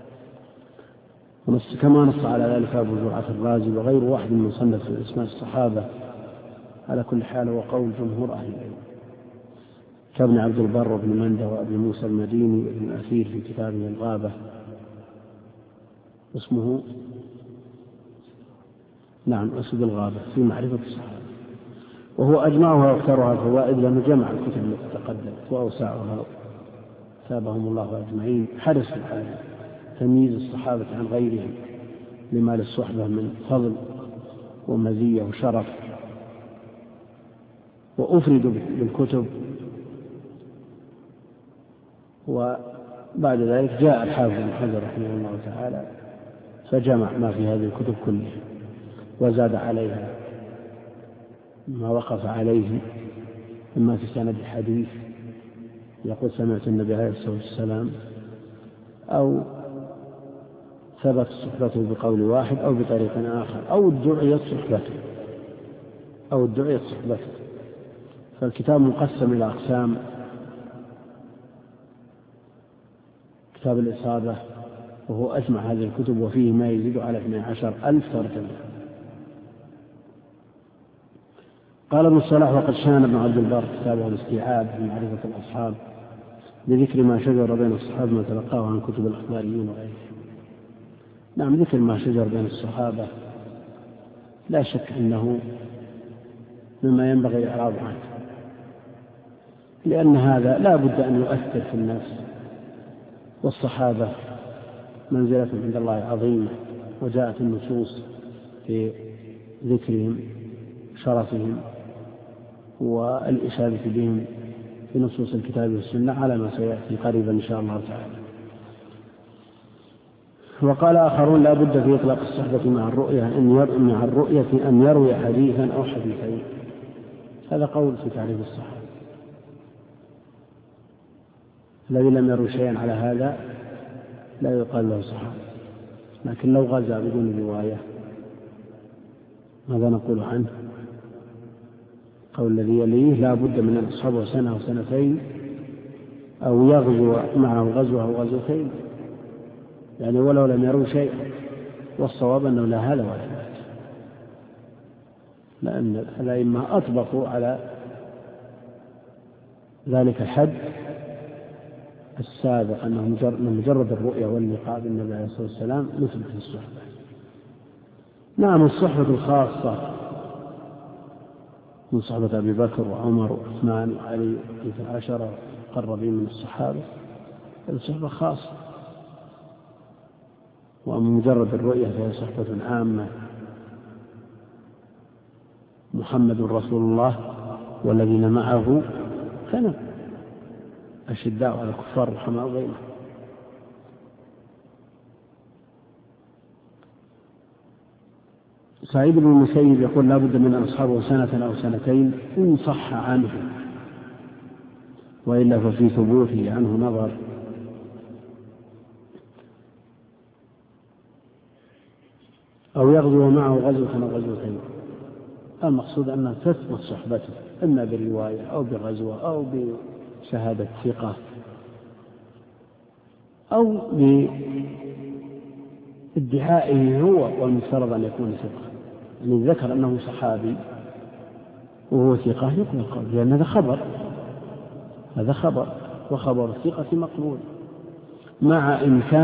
كما نص على ذلك أبو زرعة الرازي وغير واحد من مصنف في اسماء الصحابة. على كل حال هو قول جمهور أهل العلم كابن عبد البر وابن منده وابن موسى المديني وابن الأثير في كتابه الغابة اسمه أسد الغابة في معرفة الصحابة، وهو أجمعها واختارها الفوائد لأنه جمع الكتب التي تقدمت وأوسعها ثابهم الله أجمعين. حرص على تمييز الصحابة عن غيرهم لما للصحبة من فضل ومزية وشرف، وأفردوا بالكتب. وبعد ذلك جاء الحافظ بن حجر رحمه الله تعالى فجمع ما في هذه الكتب كلها وزاد عليها ما وقف عليه إما في سند الحديث يقول سمعت النبي عليه الصلاة والسلام أو ثبت صحبته بقول واحد أو بطريق آخر أو ادعيت صحبته. فالكتاب مقسم إلى أقسام. كتاب الإصابة وهو أجمع هذه الكتب وفيه ما يزيد على 12,000 ترجمة. قال ابن الصلاح وقد شان ابن عبد البر كتابه الاستيعاب في معرفة الأصحاب بذكر ما شجر بين الصحابة ما تلقاه عن كتب الأخباريين وغيره. نعم، ذكر ما شجر بين الصحابة لا شك أنه مما ينبغي الإعراض عنه، لأن هذا لا بد أن يؤثر في الناس، والصحابة منزلة عند الله عظيمة، وجاءت النصوص في ذكرهم شرفهم والإشادة بهم في نصوص الكتاب والسنة على ما سيأتي قريبا إن شاء الله تعالى. وقال آخرون لا بد في إطلاق الصحبة مع الرؤية أن يروي حديثا أو حديثين. هذا قول في تعريف الصحابة. الذي لم يروي شيئا على هذا لا يقال له صحابة، لكن لو غزا بدون رواية ماذا نقول عنه؟ قول الذي يليه لا بد من أن يصحبه سنة أو سنتين أو يغزو معه غزوة أو غزوتين، يعني ولو لم يروا شيئا. والصواب أنه لا هذا ولا ذاك، لأن الأئمة أطبقوا على ذلك الحد السابق أنه مجرد الرؤية واللقاء بالنبي عليه الصلاة والسلام مثل في الصحبة. نعم، الصحبة الخاصة من صحبة أبي بكر وعمر وعثمان وعلي في العشرة قربين من الصحابة، هذه صحبة خاصة. وأما مجرد الرؤية فهي صحبة عامة. محمد رسول الله والذين معه كانوا أشداء على الكفار رحماء بينهم. سعيد بن المسيب يقول لا بد من أصحابه سنة أو سنتين إن صح عنه، وإلا ففي ثبوته عنه نظر. أو يغزو معه غزوة أو غزوتين. المقصود أن تثبت صحبته إما بالرواية أو بالغزوة أو بشهادة ثقة أو بادعائه هو، والمفترض أن يكون ثقة. يعني ذكر أنه صحابي وهو ثقة يقبل قول، لأن هذا خبر، وخبر الثقة مقبول مع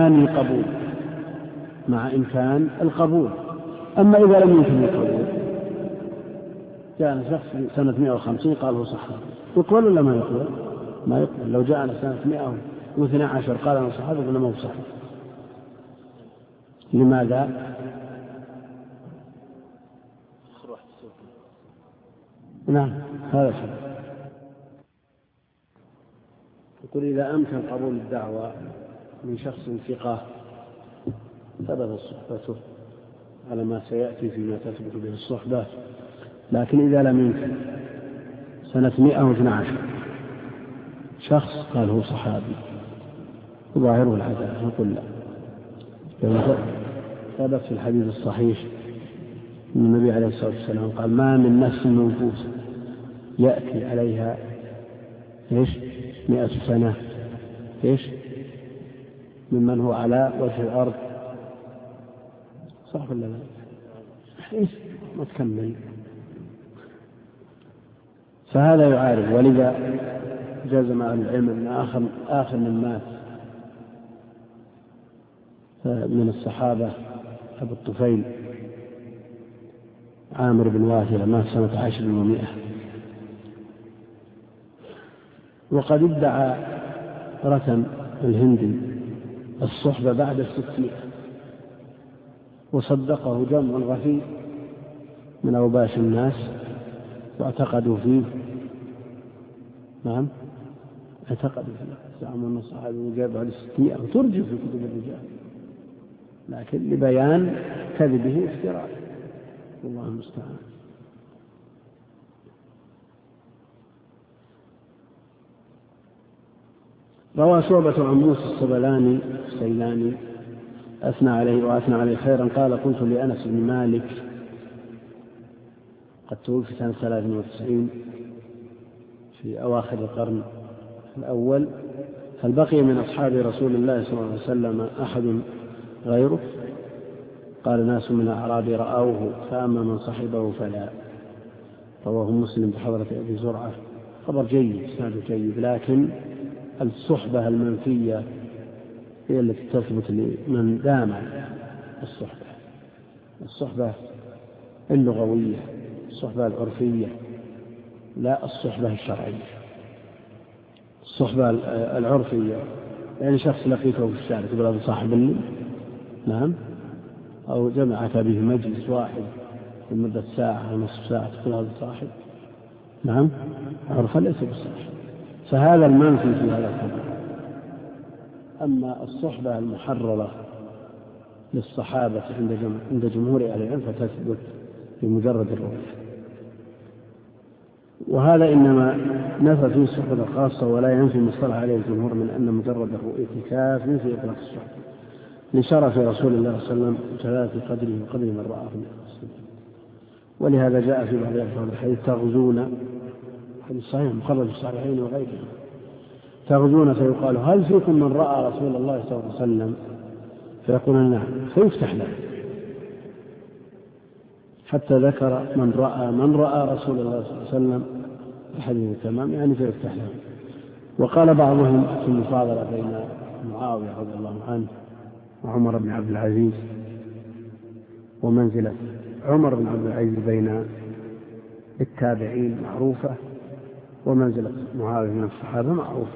إمكان القبول. أما إذا لم يمكن القبول، جاءنا شخص سنة 150 قال هو صحابي، يقبل ولا ما يقبل؟ ما يقبل. لو جاءنا سنة 112 قال أنا صحابي ولا ما هو صحابي؟ لماذا؟ نعم، هذا شيء. يقول إذا أمكن قبول الدعوة من شخص ثقة ثبت صحبته على ما سيأتي فيما تثبت به الصحبة. لكن إذا لم يمكن، سنة 112 شخص قال هو صحابي ظاهره العدالة، نقول لا. ثبت في الحديث الصحيح أن النبي عليه الصلاة والسلام قال ما من نفس منفوس يأتي عليها 100 سنة ممن هو على وجه الأرض، صح ولا لا؟ ما تكمل. فهذا يعارض. ولذا جزم أهل العلم أن آخر من مات من الصحابة أبو الطفيل عامر بن واثلة، مات سنة 10 و100. وقد ادعى رتن الهندي الصحبة بعد 600، وصدقه جمع غفير من أوباش الناس واعتقدوا فيه. نعم، اعتقدوا فيه، زعموا أن الصحابة وجاب على 600 وترجم في كتب الرجال، لكن لبيان كذبه افتراء، والله المستعان. روى شعبة عن موسى السيلاني أثنى عليه خيرا قال قلت لأنس بن مالك قد توفي سنة 93 في أواخر القرن الأول: هل بقي من أصحاب رسول الله صلى الله عليه وسلم أحد غيره؟ قال ناس من الأعراب رأوه، فأما من صحبه فلا. رواه مسلم بحضرة أبي زرعة. خبر جيد، إسناده جيد، لكن الصحبة المنفية هي التي تثبت لمن دام الصحبة اللغوية، الصحبة العرفية، لا الصحبة الشرعية. الصحبة العرفية يعني شخص لقيته في الشارع تقول هذا صاحب لي، نعم، أو جمعك به مجلس واحد لمدة ساعة أو نصف ساعة تقول هذا صاحب، نعم، عرفا ليس بالصاحب، فهذا المنفي في هذا الحديث. أما الصحبة المحررة للصحابة عند جمهور أهل العلم فتثبت بمجرد الرؤية، وهذا إنما نفى فيه الصحبة الخاصة، ولا ينفي ما اصطلح عليه الجمهور من أن مجرد الرؤية كاف في إطلاق الصحبة لشرف رسول الله صلى الله عليه وسلم وجلالة قدره وقدر من رآه من الصحابة. ولهذا جاء في بعض الألفاظ الحديث تغزون، حديث صحيح مخرج في الصحيحين وغيرهم، تغزون فيقال هل فيكم من رأى رسول الله صلى الله عليه وسلم؟ فيقولون نعم، فيفتح له، حتى ذكر من رأى رسول الله صلى الله عليه وسلم الحديث تمام، يعني فيفتح له. وقال بعضهم في المفاضلة بين معاوية رضي الله عنه وعمر بن عبد العزيز، ومنزلة عمر بن عبد العزيز بين التابعين معروفة، ومنزلة معاوية من الصحابة معروفة.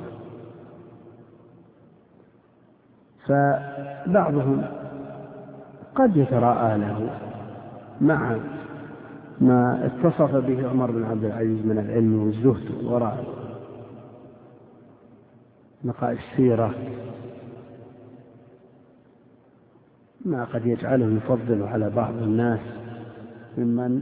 فبعضهم قد يتراءى له مع ما اتصف به عمر بن عبد العزيز من العلم والزهد والورع، نقاء السيرة، ما قد يجعله يفضل على بعض الناس ممن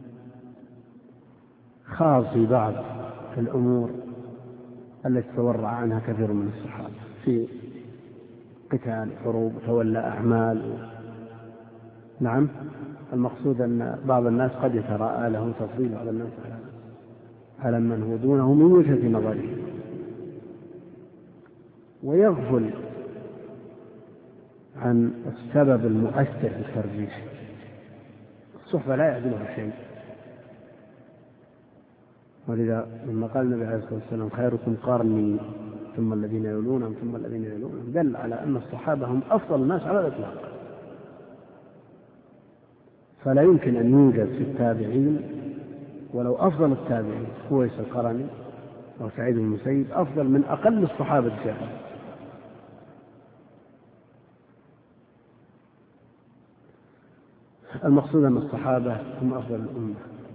خاض في بعض الأمور التي تورع عنها كثير من الصحابة في قتال، حروب، تولى أعمال. نعم، المقصود أن بعض الناس قد يتراءى له تفضيل على الناس على من هو دونه من وجهة نظره، ويغفل عن السبب المؤثر في الترجيح. الصحبة لا يعدلها شيء، ولذا لما قال النبي عليه الصلاة والسلام خيركم قرني ثم الذين يلونهم ثم الذين يلونهم، دل على أن الصحابة هم أفضل الناس على الإطلاق. فلا يمكن أن يوجد في التابعين ولو أفضل التابعين هويس القرني أو سعيد بن المسيب أفضل من أقل الصحابة جاهل. المقصود أن الصحابة هم أفضل الأمة،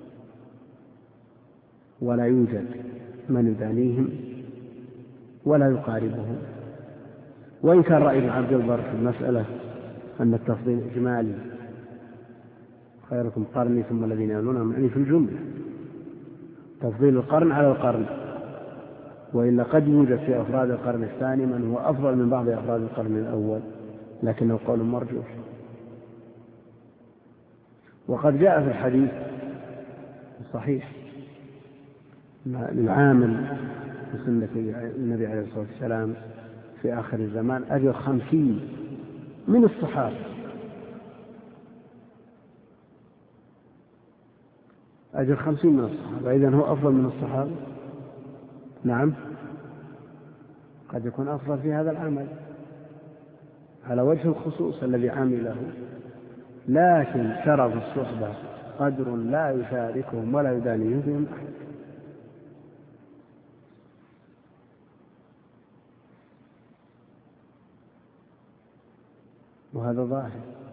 ولا يوجد من يدانيهم ولا يقاربهم. وإن كان رأي ابن عبد البر في المسألة أن التفضيل إجمالي، خيركم قرني ثم الذين يلونهم، يعني في الجملة تفضيل القرن على القرن، وإلا قد يوجد في أفراد القرن الثاني من هو أفضل من بعض أفراد القرن الأول، لكنه قول مرجوح. وقد جاء في الحديث الصحيح للعامل في سنة النبي عليه الصلاة والسلام في آخر الزمان أجر 50 من الصحابة، أجر 50 من الصحابة، إذن هو أفضل من الصحابة. نعم، قد يكون أفضل في هذا العمل على وجه الخصوص الذي عمله، لكن شرف الصحبة قدر لا يشاركهم ولا يدانيهم فيهم أحد. وهذا ظاهر.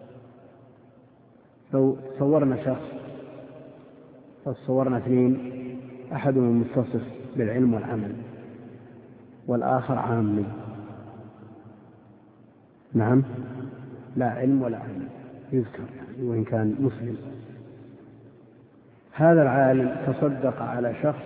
لو صورنا شخص، لو صورنا اثنين، أحدهم متصف بالعلم والعمل والآخر عامي، نعم، لا علم ولا عمل يذكر يعني وإن كان مسلم، هذا العالم تصدق على شخص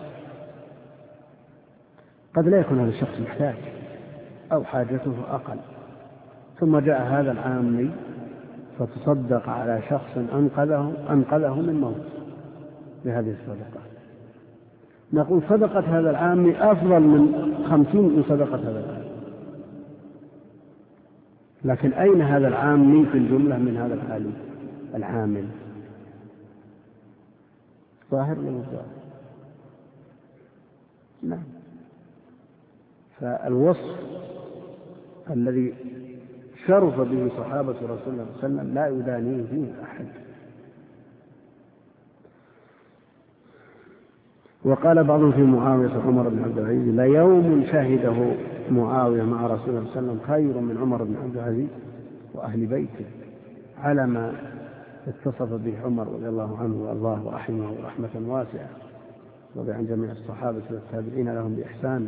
قد لا يكون هذا الشخص محتاج أو حاجته أقل، ثم جاء هذا العامي فتصدق على شخص أنقذه من موت بهذه الصدقة. نقول صدقة هذا العامي أفضل من 50 من صدقة هذا العامي، لكن أين هذا العامي في الجملة من هذا العالم العامل؟ ظاهر ولا ظاهر؟ نعم. فالوصف الذي شرف به صحابة رسول الله صلى الله عليه وسلم لا يدانيه فيه أحد. وقال بعضهم في معاوية عمر بن عبد العزيز: ليوم شهده معاوية مع رسول الله صلى الله عليه وسلم خير من عمر بن عبد العزيز وأهل بيته، على ما اتصف به عمر رضي الله عنه وأرضاه ورحمه رحمة واسعة، رضي عن جميع الصحابة والتابعين لهم بإحسان.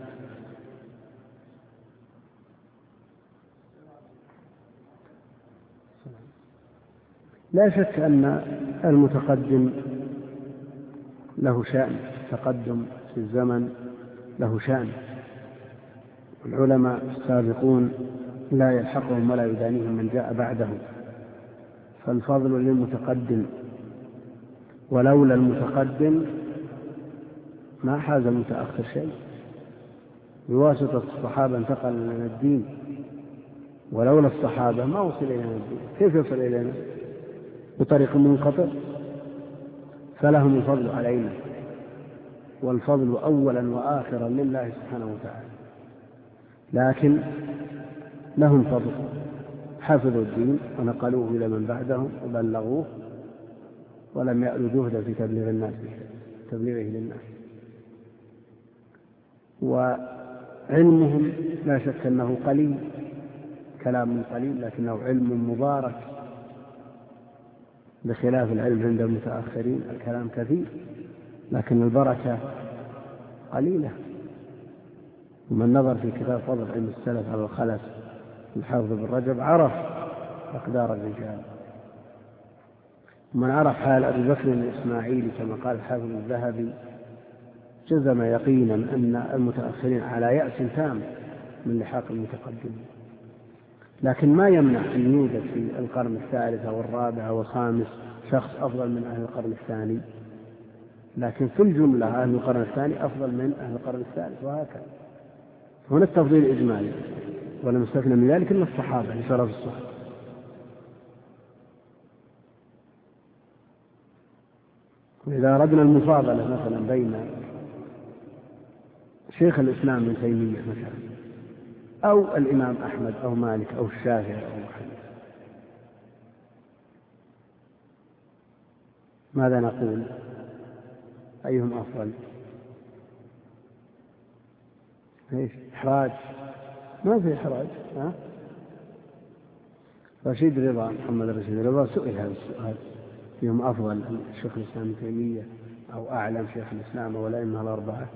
لا شك أن المتقدم له شأن، التقدم في الزمن له شأن. العلماء السابقون لا يلحقهم ولا يدانيهم من جاء بعدهم، فالفضل للمتقدم، ولولا المتقدم ما حاز المتأخر شيء. بواسطة الصحابة انتقل لنا الدين، ولولا الصحابة ما وصل إلينا الدين. كيف يصل إلينا؟ بطريق منقطع. فلهم الفضل علينا، والفضل أولا وآخرا لله سبحانه وتعالى، لكن لهم فضل، حفظوا الدين ونقلوه إلى من بعدهم وبلغوه، ولم يألوا جهدا في تبليغه للناس. وعلمهم لا شك أنه قليل، كلام قليل لكنه علم مبارك، بخلاف العلم عند المتأخرين الكلام كثير لكن البركة قليلة. ومن نظر في كتاب فضل علم السلف على الخلف الحافظ بن رجب عرف أقدار الرجال. ومن عرف حال أبي بكر الإسماعيلي كما قال الحافظ الذهبي جزم يقينا أن المتأخرين على يأس تام من لحاق المتقدمين. لكن ما يمنع أن يوجد في القرن الثالث أو الرابع أو الخامس شخص أفضل من أهل القرن الثاني، لكن في الجملة أهل القرن الثاني أفضل من أهل القرن الثالث، وهكذا. هنا التفضيل إجمالي، ولم يستثنى من ذلك إلا الصحابة لشرف الصحابة. وإذا أردنا المفاضلة مثلا بين شيخ الإسلام ابن تيمية مثلا أو الإمام أحمد أو مالك أو الشافعي أو حنيفة، ماذا نقول؟ أيهم أفضل؟ إيش؟ إحراج؟ ما في إحراج. رشيد رضا، محمد رشيد رضا سئل هذا السؤال: فيهم أفضل شيخ الإسلام ابن تيمية أو أعلم شيخ الإسلام والأئمة الأربعة؟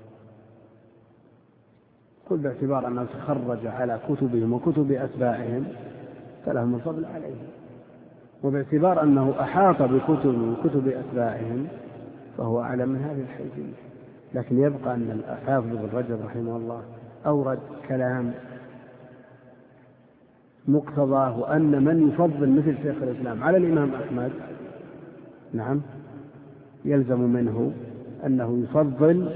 قل باعتبار أنه تخرج على كتبهم وكتب أتباعهم فلهم الفضل عليهم، وباعتبار أنه أحاط بكتب وكتب أتباعهم فهو أعلم من هذه الحيثية. لكن يبقى أن الحافظ بن رجب رحمه الله أورد كلام مقتضاه أن من يفضل مثل شيخ الإسلام على الإمام أحمد، نعم، يلزم منه أنه يفضل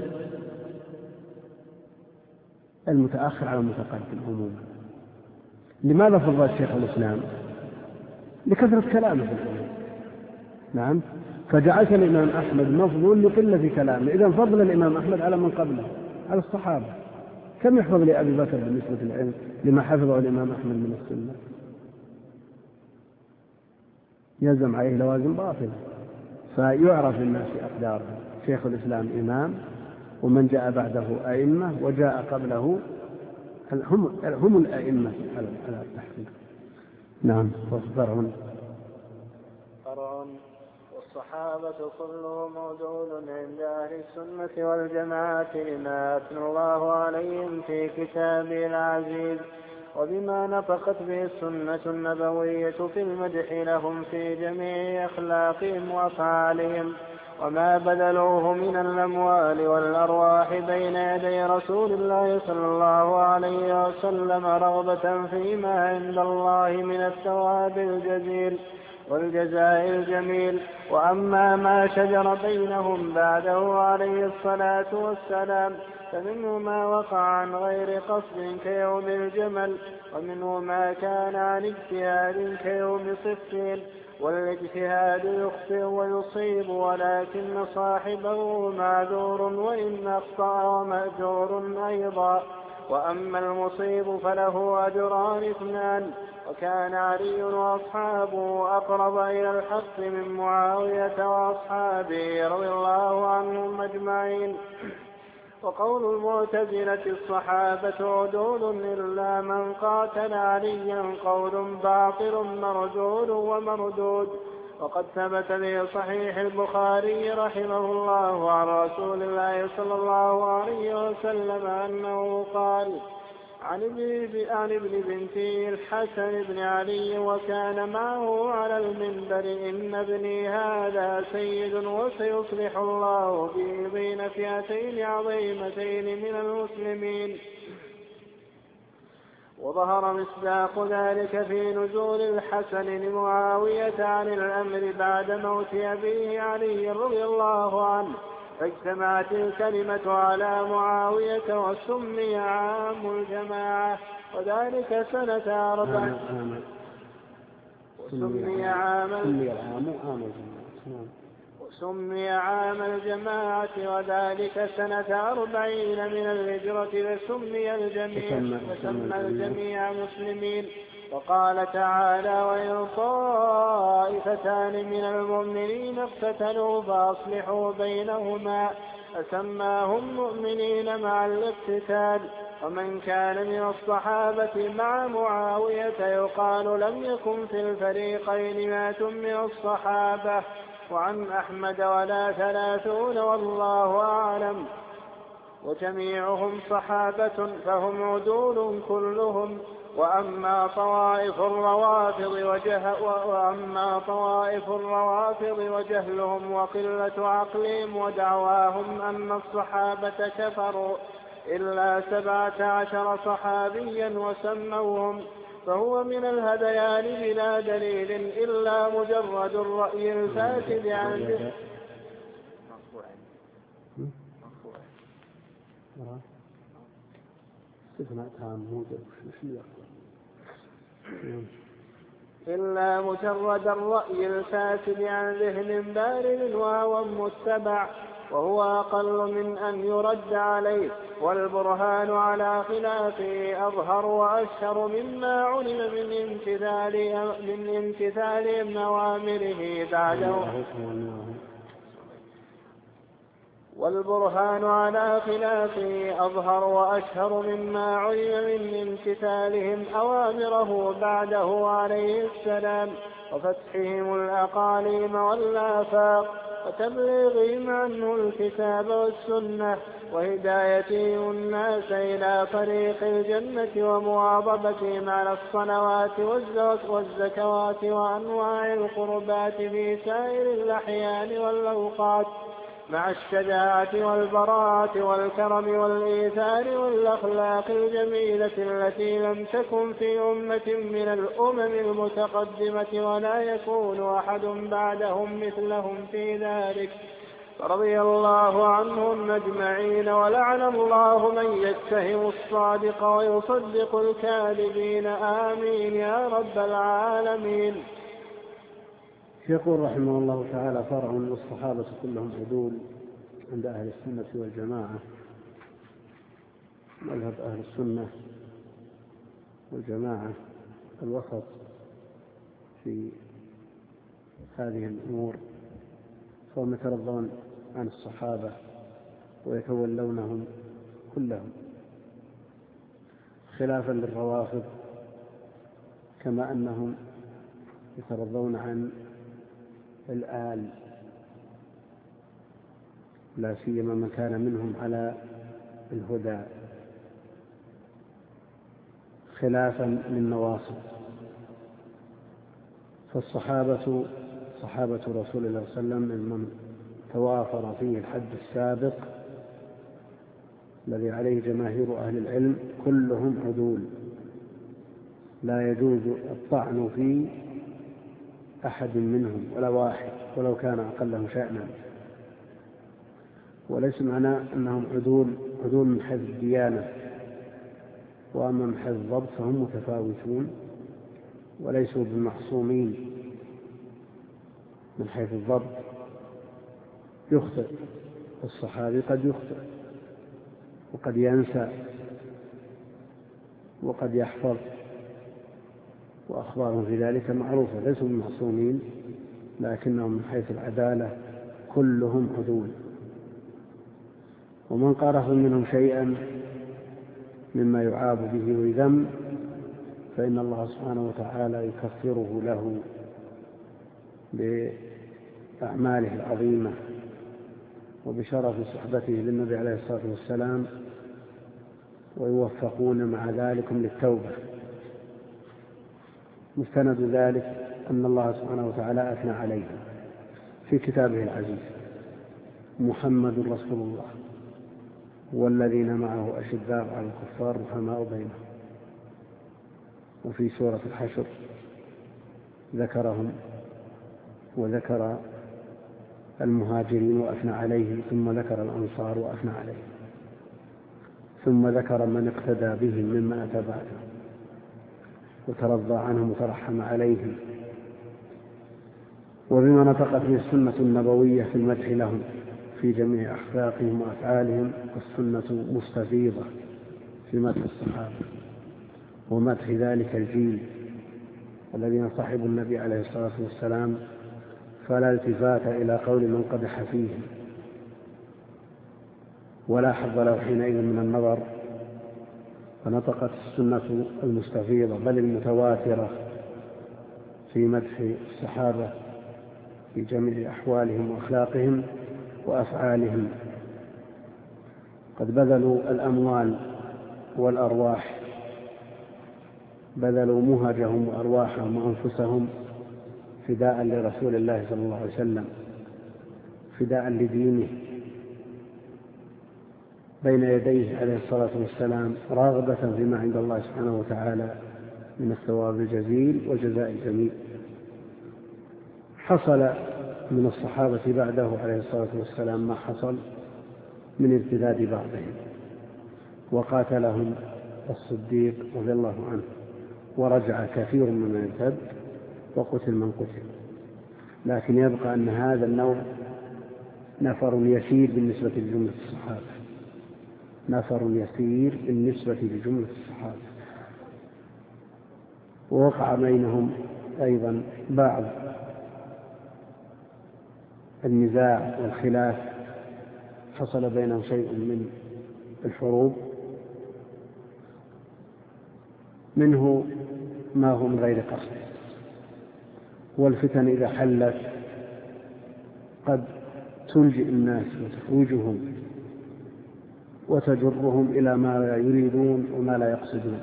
المتأخر على المتقدم عموما. لماذا فضل شيخ الإسلام؟ لكثرة كلامه في الأمور، نعم، فجعلت الإمام أحمد مفضول لقلة كلامه. إذن فضل الإمام أحمد على من قبله، على الصحابة. كم يحفظ لأبي بكر بالنسبة للعلم لما حفظه الإمام أحمد من السنة؟ يلزم عليه لوازم باطلة. فيعرف للناس أقداره. شيخ الإسلام إمام، ومن جاء بعده أئمة، وجاء قبله هم الأئمة على التحقيق. نعم. فرع والصحابة كلهم موجود عند أهل السنة والجماعة لما أثنى الله عليهم في كتابه العزيز، وبما نطقت به السنة النبوية في المدح لهم في جميع أخلاقهم وأفعالهم، وما بذلوه من الأموال والأرواح بين يدي رسول الله صلى الله عليه وسلم رغبة فيما عند الله من الثواب الجزيل والجزاء الجميل. وأما ما شجر بينهم بعده عليه الصلاة والسلام فمنه ما وقع عن غير قصد كيوم الجمل، ومنه ما كان عن اجتهاد كيوم صفين. والاجتهاد يخطئ ويصيب، ولكن صاحبه معذور وإن أخطأ ومأجور أيضا. وأما المصيب فله أجران اثنان. وكان علي وأصحابه أقرب إلى الحق من معاوية وأصحابه رضي الله عنهم أجمعين. وقول المعتزلة الصحابة عدول إلا من قاتل عليا قول باطل مرجول ومردود. وقد ثبت في صحيح البخاري رحمه الله عن رسول الله صلى الله عليه وسلم أنه قال عن ابن بنتي الحسن بن علي وكان معه على المنبر: إن ابني هذا سيد وسيصلح الله به بين فئتين عظيمتين من المسلمين. وظهر مصداق ذلك في نزول الحسن لمعاوية عن الأمر بعد موت أبيه علي رضي الله عنه، فاجتمعت الكلمة على معاوية وسمي عام الجماعة، وذلك سنة 4. وسمي عام الجماعة وذلك سنة 40 من الهجرة، فسمي الجميع مسلمين. وقال تعالى: وإن طائفتان من المؤمنين اقتتلوا فأصلحوا بينهما، فسماهم مؤمنين مع الاقتتال. ومن كان من الصحابة مع معاوية يقال لم يكن في الفريقين مات من الصحابة. وعن أحمد: ولا 30 والله أعلم، وجميعهم صحابة فهم عدول كلهم. وأما طوائف الروافض وجهلهم وقلة عقلهم ودعواهم أن الصحابة كفروا إلا 17 صحابيا وسموهم، فهو من الهذيان بلا دليل إلا مجرد الرأي الفاسد عنده. إلا مجرد الرأي الفاسد عن ذهن بارد وهو متبع، وهو أقل من أن يرد عليه. والبرهان على خلافه أظهر وأشهر مما علم من امتثال أوامره بعده. والبرهان على خلافه أظهر وأشهر مما علم من امتثالهم أوامره بعده عليه السلام، وفتحهم الأقاليم والآفاق، وتبليغهم عنه الكتاب والسنة، وهدايتهم الناس إلى طريق الجنة، ومواظبتهم على الصلوات والزكوات وأنواع القربات في سائر الأحيان والأوقات، مع الشجاعة والبراءة والكرم والإيثار والأخلاق الجميلة التي لم تكن في أمة من الأمم المتقدمة ولا يكون أحد بعدهم مثلهم في ذلك. رضي الله عنهم أجمعين، ولعن الله من يتهم الصادق ويصدق الكاذبين. آمين يا رب العالمين. يقول رحمه الله تعالى: فرع والصحابة كلهم عدول عند أهل السنة والجماعة. مذهب أهل السنة والجماعة الوسط في هذه الأمور، فهم يترضون عن الصحابة ويتولونهم كلهم، خلافا للروافض، كما أنهم يترضون عن الآل، لا سيما من كان منهم على الهدى، خلافا للنواصب. فالصحابة صحابة رسول الله صلى الله عليه وسلم ممن توافر فيه الحد السابق الذي عليه جماهير أهل العلم، كلهم عدول، لا يجوز الطعن في أحد منهم ولا واحد ولو كان أقلهم شأنا. وليس معنى أنهم عدول من حيث الديانة، وأما من حيث الضبط فهم متفاوتون وليسوا بمعصومين. من حيث الضبط يخطئ الصحابي، قد يخطئ وقد ينسى وقد يحفظ، وأخبارهم في ذلك معروفة، ليسوا معصومين، لكنهم من حيث العدالة كلهم عدول. ومن قارف منهم شيئا مما يعاب به ويذم فإن الله سبحانه وتعالى يكفره له بأعماله العظيمة وبشرف صحبته للنبي عليه الصلاة والسلام، ويوفقون مع ذلك للتوبة. مستند ذلك أن الله سبحانه وتعالى أثنى عليه في كتابه العزيز: محمد رسول الله والذين معه أشداء على الكفار رحماء بينهم. وفي سورة الحشر ذكرهم وذكر المهاجرين وأثنى عليه، ثم ذكر الأنصار وأثنى عليه، ثم ذكر من اقتدى بهم ممن أتى بعدهم وترضى عنهم وترحم عليهم. وبما نطقت به السنة النبوية في المدح لهم في جميع أخلاقهم وأفعالهم، والسنة مستفيضة في مدح الصحابة ومدح ذلك الجيل الذين صحبوا النبي عليه الصلاة والسلام، فلا التفات إلى قول من قدح فيهم، ولا حظ له حينئذ من النظر. فنطقت السنة المستفيضة بل المتواترة في مدح الصحابة في جميع أحوالهم وأخلاقهم وأفعالهم. قد بذلوا الأموال والأرواح، بذلوا مهجهم وأرواحهم وأنفسهم فداء لرسول الله صلى الله عليه وسلم، فداء لدينه بين يديه عليه الصلاة والسلام، راغبة فيما عند الله سبحانه وتعالى من الثواب الجزيل والجزاء الجميل. حصل من الصحابة بعده عليه الصلاة والسلام ما حصل من ارتداد بعضهم، وقاتلهم الصديق رضي الله عنه، ورجع كثير ممن ارتد، وقتل من قتل. لكن يبقى أن هذا النوع نفر يسير بالنسبة لجملة الصحابة، نفر يسير بالنسبة لجملة الصحابة. ووقع بينهم أيضا بعض النزاع والخلاف، حصل بينهم شيء من الحروب، منه ما هو من غير قصد. والفتن إذا حلت قد تلجئ الناس وتخرجهم وتجرهم إلى ما لا يريدون وما لا يقصدون.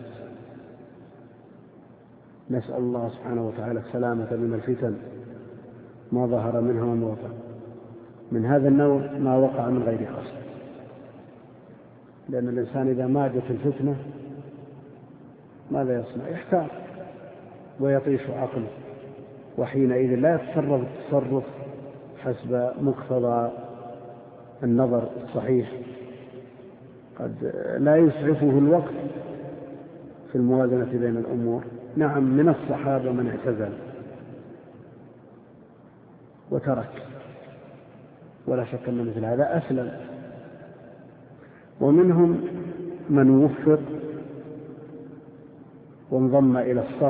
نسأل الله سبحانه وتعالى السلامة من الفتن ما ظهر منها وما بطن. من هذا النوع ما وقع من غير قصد، لأن الإنسان إذا ماجت الفتنة ماذا يصنع؟ يحتار ويطيش عقله، وحينئذ لا يتصرف التصرف حسب مقتضى النظر الصحيح، قد لا يسعفه الوقت في الموازنة بين الأمور. نعم، من الصحابة من اعتزل وترك، ولا شك أن مثل هذا أسلم، ومنهم من وفق وانضم إلى الصف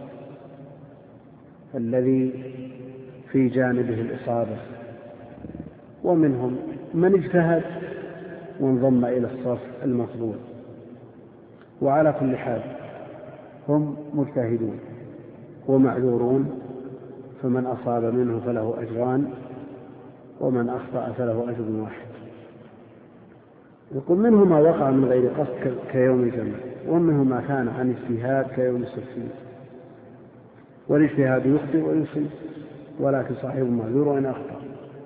الذي في جانبه الإصابة، ومنهم من اجتهد وانضم إلى الصف المفضول. وعلى كل حال هم مجتهدون ومعذورون، فمن أصاب منه فله أجران، ومن أخطأ فله أجر واحد. يقول منه ما وقع من غير قصد كيوم الجمع، ومنه ما كان عن اجتهاد كيوم السفين. والاجتهاد يخطئ ويصيب، ولكن صاحب معذور وإن أخطأ.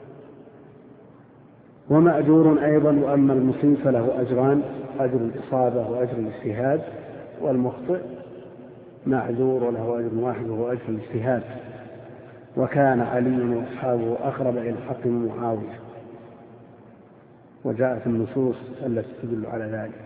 ومأجور أيضا، وأما المصيب فله أجران: أجر الإصابة وأجر الاجتهاد، والمخطئ معذور وله أجر واحد وهو أجر الاجتهاد. وكان علي وأصحابه أقرب إلى الحق من معاوية، وجاءت النصوص التي تدل على ذلك.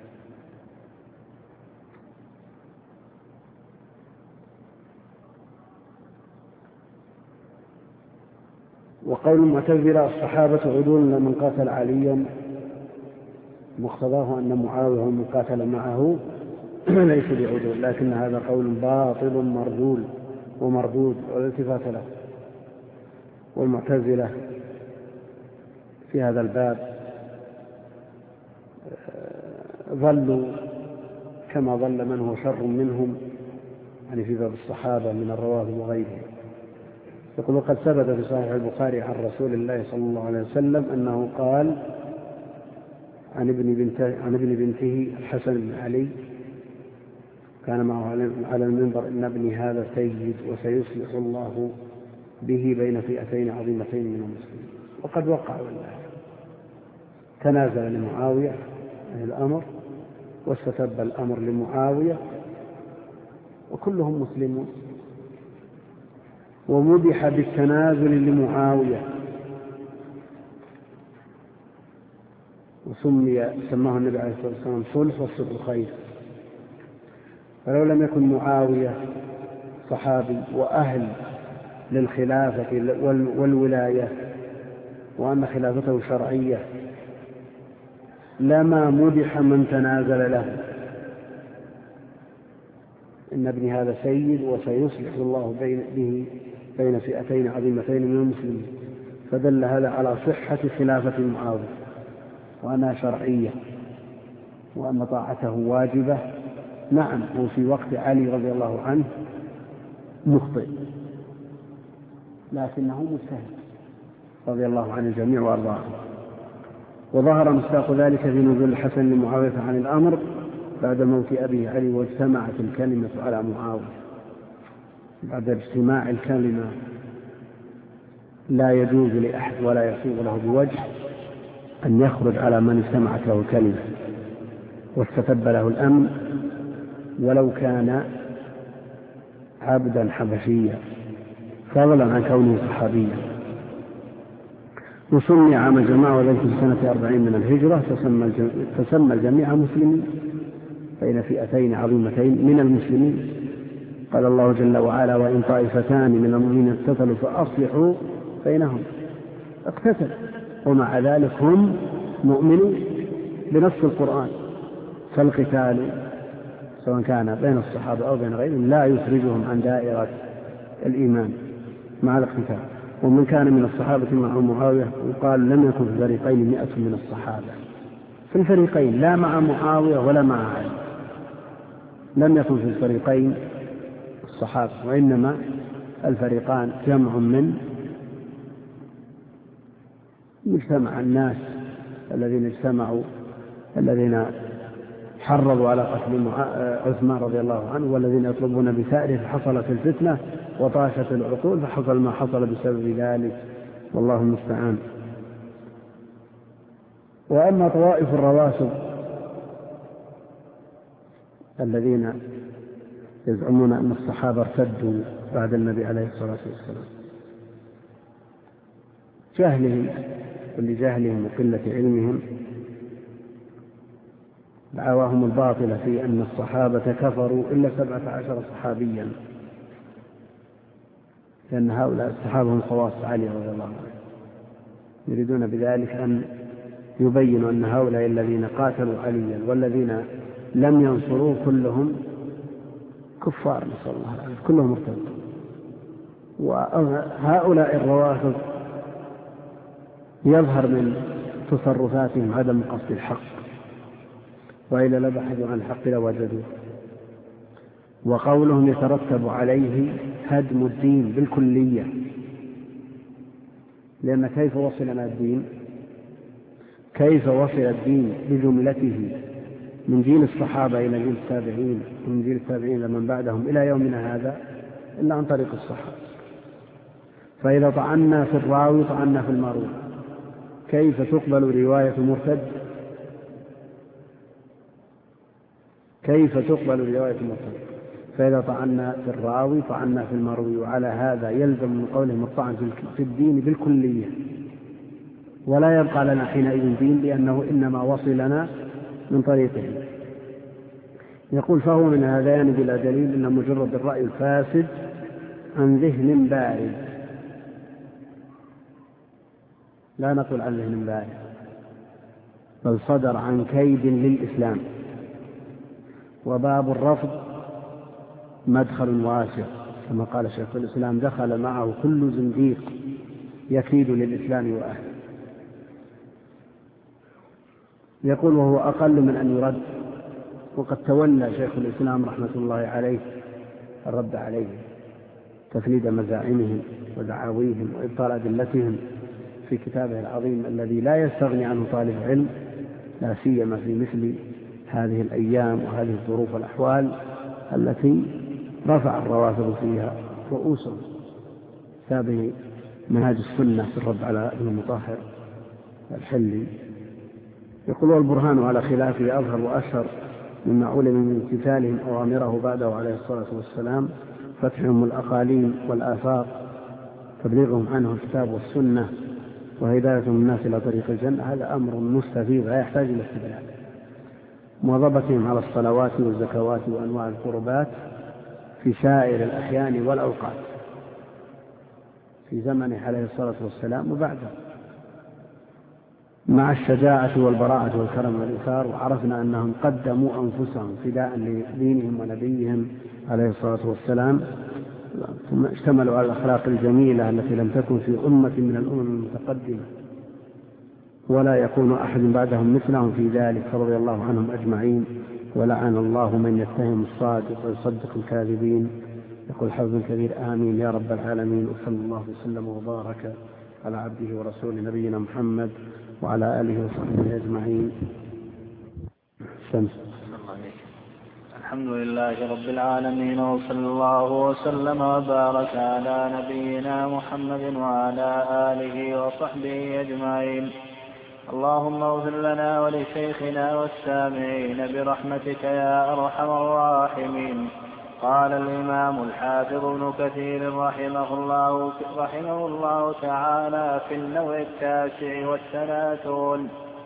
وقول المعتزلة الصحابة عدول من قاتل عليا، مقتضاه أن معاوية من قاتل معه ليس بعدول، لكن هذا قول باطل ومردود ولا التفات له. والمعتزلة في هذا الباب ظلوا كما ظل من هو شر منهم، يعني في باب الصحابة من الروافض وغيرهم. يقول قد ثبت في صحيح البخاري عن رسول الله صلى الله عليه وسلم أنه قال عن ابن بنته الحسن بن علي كان معه على المنبر: إن ابني هذا سيد وسيصلح الله به بين فئتين عظيمتين من المسلمين. وقد وقع والله، تنازل لمعاوية الأمر واستتب الأمر لمعاوية وكلهم مسلمون، ومدح بالتنازل لمعاوية سماه النبي عليه الصلاة والسلام صلح والصلح خير. فلو لم يكن معاوية صحابي وأهل للخلافة والولاية وأن خلافته شرعية لما مدح من تنازل له. إن ابني هذا سيد وسيصلح الله به بين فئتين عظيمتين من المسلمين، فدل هذا على صحة خلافة معاوية وأنها شرعية وأن طاعته واجبة. نعم، وفي وقت علي رضي الله عنه مخطئ لكنه مجتهد رضي الله عن الجميع وأرضاه. وظهر مصداق ذلك في نزول الحسن لمعاوية عن الأمر بعد موت أبيه علي، واجتمعت الكلمة على معاوية. بعد اجتماع الكلمة لا يجوز لأحد ولا يصيب له بوجه أن يخرج على من اجتمعت له الكلمة واستتب له الأمن ولو كان عبدا حبشيا، فضلا عن كونه صحابيا. وسمي عام جماعة وذلك في سنة 40 من الهجرة، تسمى الجميع مسلمين بين فئتين عظيمتين من المسلمين. قال الله جل وعلا: وإن طائفتان من المؤمنين اقتتلوا فأصلحوا بينهم. اقتتل ومع ذلك هم مؤمنون بنص القرآن. فالقتال سواء كان بين الصحابة أو بين غيرهم لا يخرجهم عن دائرة الإيمان مع الاقتتال. ومن كان من الصحابة مع معاوية وقال لم يكن في الفريقين 100 من الصحابة، في الفريقين لا مع معاوية ولا مع علي، لم يكن في الفريقين الصحابة، وإنما الفريقان جمع من مجتمع الناس الذين حرضوا على قتل عثمان رضي الله عنه، والذين يطلبون بثأره، فحصلت الفتنة وطاشت العقول، فحصل ما حصل بسبب ذلك، والله المستعان. وأما طوائف الروافض الذين يزعمون أن الصحابة ارتدوا بعد النبي عليه الصلاة والسلام، جهلهم ولجهلهم وقلة علمهم دعواهم الباطلة في أن الصحابة كفروا إلا 17 صحابيا، لأن هؤلاء الصحابة هم خواص علي رضي الله عنه. يريدون بذلك أن يبينوا أن هؤلاء الذين قاتلوا عليا والذين لم ينصروه كلهم كفار، نسأل الله العافية، كلهم مرتدون. وهؤلاء الروافض يظهر من تصرفاتهم عدم قصد الحق، وإذا لبحثوا عن الحق لوجدوه. وقولهم يترتب عليه هدم الدين بالكلية، لأن كيف وصلنا الدين؟ كيف وصل الدين بجملته من جيل الصحابة إلى جيل التابعين، ومن جيل التابعين لمن بعدهم إلى يومنا هذا، إلا عن طريق الصحابة. فإذا طعنا في الراوي طعنا في المروي. كيف تقبل رواية مرتد؟ كيف تقبل رواية مرتد؟ فإذا طعنا في الراوي طعنا في المروي. وعلى هذا يلزم من قولهم الطعن في الدين بالكلية، ولا يبقى لنا حينئذ دين، لأنه إنما وصلنا من طريقه. يقول: فهو من هذين بلا دليل إن مجرد الرأي الفاسد عن ذهن بارد. لا نقول عن ذهن بارد، بل صدر عن كيد للإسلام، وباب الرفض مدخل واسع، كما قال شيخ الإسلام: دخل معه كل زنديق يكيد للإسلام وأهله. يقول: وهو أقل من أن يرد. وقد تولى شيخ الإسلام رحمة الله عليه الرد عليهم، تفنيد مزاعمهم ودعاويهم وإبطال أدلتهم في كتابه العظيم الذي لا يستغني عنه طالب علم، لا سيما في مثل هذه الأيام وهذه الظروف والأحوال التي رفع الروافض فيها رؤوسهم. كتابه منهاج السنة في الرد على ابن المطهر الحلي. يقول: والبرهان على خلافه أظهر وأشهر مما علم من امتثالهم أوامره بعده عليه الصلاة والسلام، فتحهم الأقاليم والآفاق، تبليغهم عنه الكتاب والسنة، وهدايتهم الناس إلى طريق الجنة. هذا أمر مستفيض لا يحتاج إلى استدلال. مواظبتهم على الصلوات والزكوات وأنواع القربات في سائر الأحيان والأوقات في زمنه عليه الصلاة والسلام وبعده، مع الشجاعة والبراءة والكرم والإيثار. وعرفنا أنهم قدموا أنفسهم فداء لدينهم ونبيهم عليه الصلاة والسلام، ثم اشتملوا على الأخلاق الجميلة التي لم تكن في أمة من الأمم المتقدمة، ولا يكون أحد بعدهم مثلهم في ذلك، فرضي الله عنهم أجمعين، ولعن الله من يتهم الصادق ويصدق الكاذبين. يقول حفظ كبير: آمين يا رب العالمين. وصلى الله وسلم وبارك على عبده ورسوله نبينا محمد وعلى آله وصحبه أجمعين. الحمد لله رب العالمين، وصلى الله وسلم وبارك على نبينا محمد وعلى آله وصحبه أجمعين. اللهم اغفر لنا ولشيخنا والسامعين برحمتك يا أرحم الراحمين. قال الإمام الحافظ ابن كثير رحمه الله تعالى في النوع التاسع والثلاثون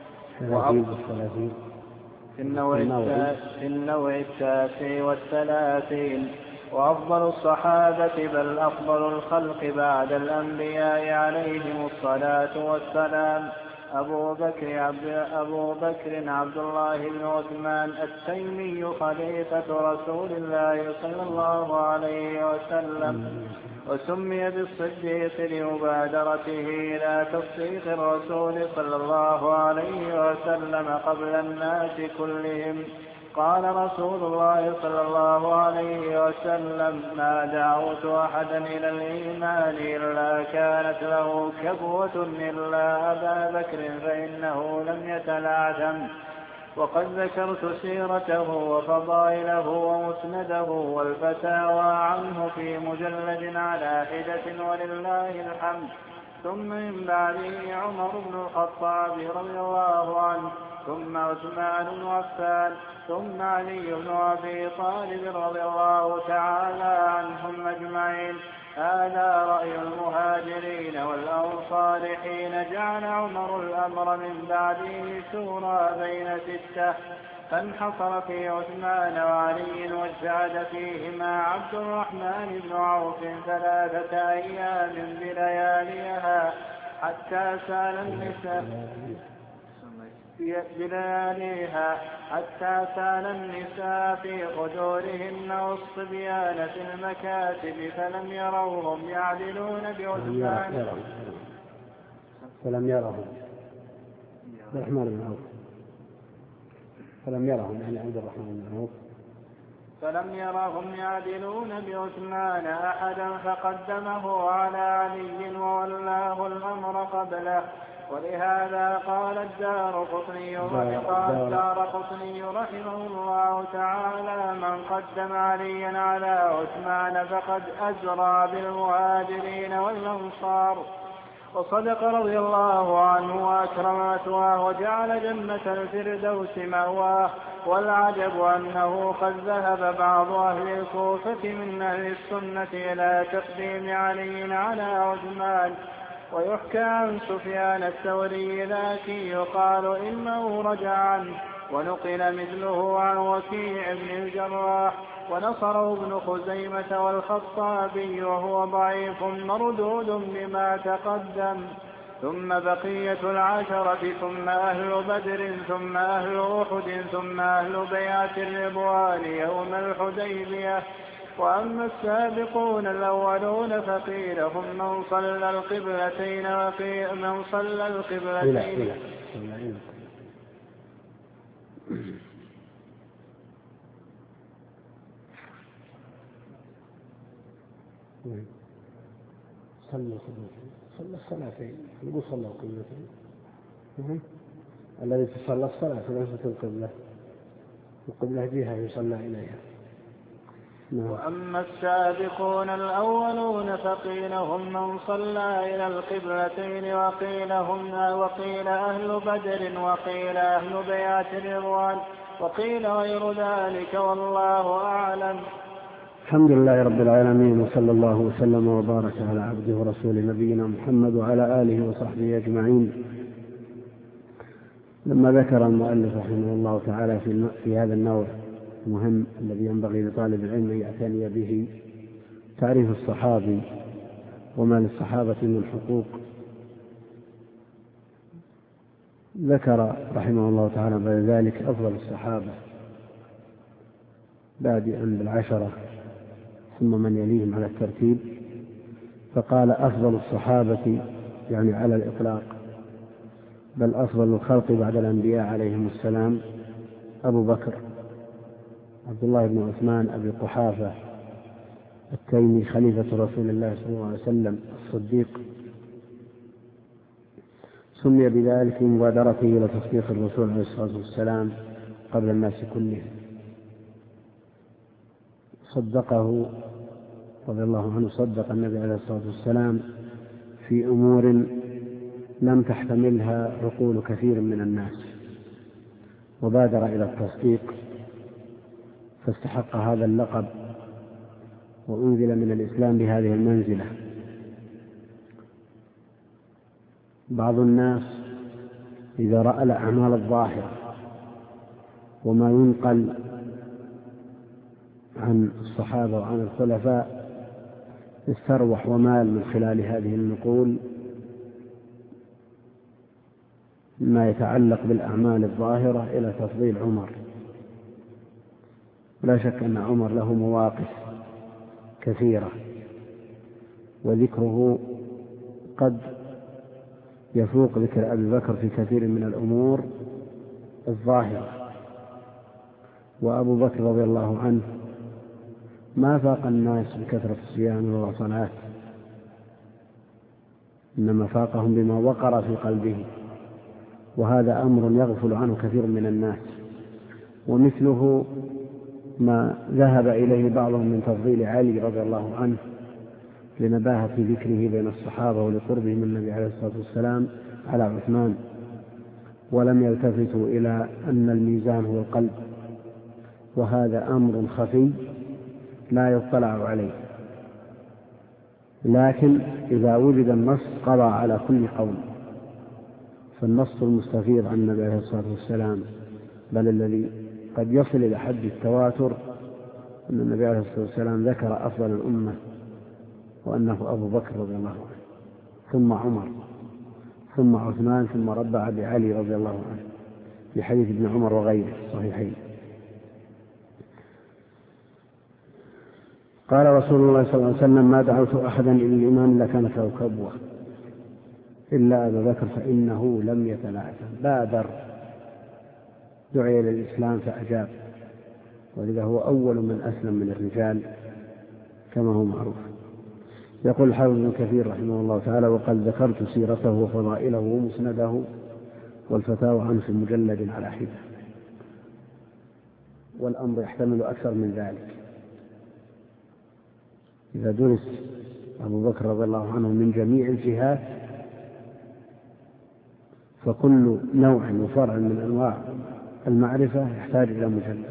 في النوع التاسع والثلاثين: وأفضل الصحابة بل أفضل الخلق بعد الأنبياء عليهم الصلاة والسلام أبو بكر عبد الله بن عثمان التيمي خليفة رسول الله صلى الله عليه وسلم، وسمي بالصديق لمبادرته إلى تصديق الرسول صلى الله عليه وسلم قبل الناس كلهم. قال رسول الله صلى الله عليه وسلم: ما دعوت أحدا إلى الإيمان إلا كانت له كبوة إلا أبا بكر فإنه لم يتلعثم. وقد ذكرت سيرته وفضائله ومسنده والفتاوى عنه في مجلد على حدة ولله الحمد. ثم من بعده عمر بن الخطاب رضي الله عنه، ثم عثمان بن عفان، ثم علي بن أبي طالب رضي الله تعالى عنهم أجمعين. هذا رأي المهاجرين والأنصار حين جعل عمر الأمر من بعده شورى بين 6، فانحصر في عثمان وعلي، واجتهد فيهما عبد الرحمن بن عوف 3 أيام بلياليها حتى سال النساء في قدورهن والصبيان في المكاتب، فلم يروهم يعدلون بعثمان. فلم يرهم الرحمن بن عوف، فلم يرهم يعني عبد الرحمن بن عوف، فلم يرهم يعدلون بعثمان أحدا فقدمه على علي وولاه الأمر قبله. ولهذا قال الدارقطني رحمه الله تعالى: من قدم عليا على عثمان فقد أزرى بالمهاجرين والأنصار. وصدق رضي الله عنه وأكرم مثواه وجعل جنة الفردوس مأواه. والعجب أنه قد ذهب بعض أهل الكوفة من أهل السنة إلى تقديم علي على عثمان. ويحكى عن سفيان الثوري ذاكي يقال إنه رجع عنه، ونقل مثله عن وكيع بن الجراح، ونصره ابن خزيمة والخطابي، وهو ضعيف مردود بما تقدم. ثم بقية العشرة ثم أهل بدر ثم أهل أحد ثم أهل بيعة الرضوان يوم الحديبية. وأما السابقون الأولون فقيل هم من صلى القبلتين وقيل من صلى القبلتين صلى الصلاتين نقول صلى القبلتين الذي تصلى الصلاة ليست القبلة، القبلة جهة يصلى إليها. وأما السابقون الأولون فقيل هم من صلى إلى القبلتين وقيل أهل بدر وقيل أهل بيعة الرضوان وقيل غير ذلك والله أعلم. الحمد لله رب العالمين، وصلى الله وسلم وبارك على عبده ورسوله نبينا محمد وعلى آله وصحبه أجمعين. لما ذكر المؤلف رحمه الله تعالى في هذا النوع المهم الذي ينبغي لطالب العلم أن يعتني به، تعريف الصحابي وما للصحابة من حقوق، ذكر رحمه الله تعالى بعد ذلك أفضل الصحابة بادئا بالعشرة ثم من يليهم على الترتيب، فقال أفضل الصحابة يعني على الإطلاق، بل أفضل الخلق بعد الأنبياء عليهم السلام أبو بكر عبد الله بن عثمان أبي قحافة التيمي خليفة رسول الله صلى الله عليه وسلم الصديق، سمي بذلك مبادرته إلى تصديق الرسول عليه الصلاة والسلام قبل الناس كلهم، صدقه رضي الله عنه، صدق النبي عليه الصلاة والسلام في أمور لم تحتملها عقول كثير من الناس، وبادر إلى التصديق فاستحق هذا اللقب وأنزل من الإسلام بهذه المنزلة. بعض الناس إذا رأى الأعمال الظاهرة وما ينقل عن الصحابة وعن الخلفاء استروح ومال من خلال هذه النقول ما يتعلق بالأعمال الظاهرة إلى تفضيل عمر. لا شك أن عمر له مواقف كثيرة، وذكره قد يفوق ذكر أبي بكر في كثير من الأمور الظاهرة. وأبو بكر رضي الله عنه ما فاق الناس بكثرة الصيام والصلاة، إنما فاقهم بما وقر في قلبه، وهذا أمر يغفل عنه كثير من الناس. ومثله ما ذهب إليه بعضهم من تفضيل علي رضي الله عنه لنباهة ذكره بين الصحابة ولقربه من النبي عليه الصلاة والسلام على عثمان، ولم يلتفتوا إلى أن الميزان هو القلب، وهذا أمر خفي لا يطلع عليه، لكن إذا وجد النص قضى على كل قول. فالنص المستفيض عن النبي عليه الصلاة والسلام، بل الذي قد يصل إلى حد التواتر، أن النبي عليه الصلاة والسلام ذكر أفضل الأمة وأنه أبو بكر رضي الله عنه، ثم عمر، ثم عثمان، ثم ربع بعلي رضي الله عنه، في حديث ابن عمر وغيره صحيحين. قال رسول الله صلى الله عليه وسلم: ما دعوت أحدا إلى الإيمان إلا كانت له كبوة إلا أبا بكر فإنه لم يتلعثم. بادر، دعي إلى الإسلام فأجاب، ولذا هو أول من أسلم من الرجال كما هو معروف. يقول الحافظ ابن كثير رحمه الله تعالى: وقد ذكرت سيرته وفضائله ومسنده والفتاوى عنه في مجلد على حدة. والأمر يحتمل أكثر من ذلك. إذا درس أبو بكر رضي الله عنه من جميع الجهات فكل نوع وفرع من أنواع المعرفة يحتاج إلى مجلد.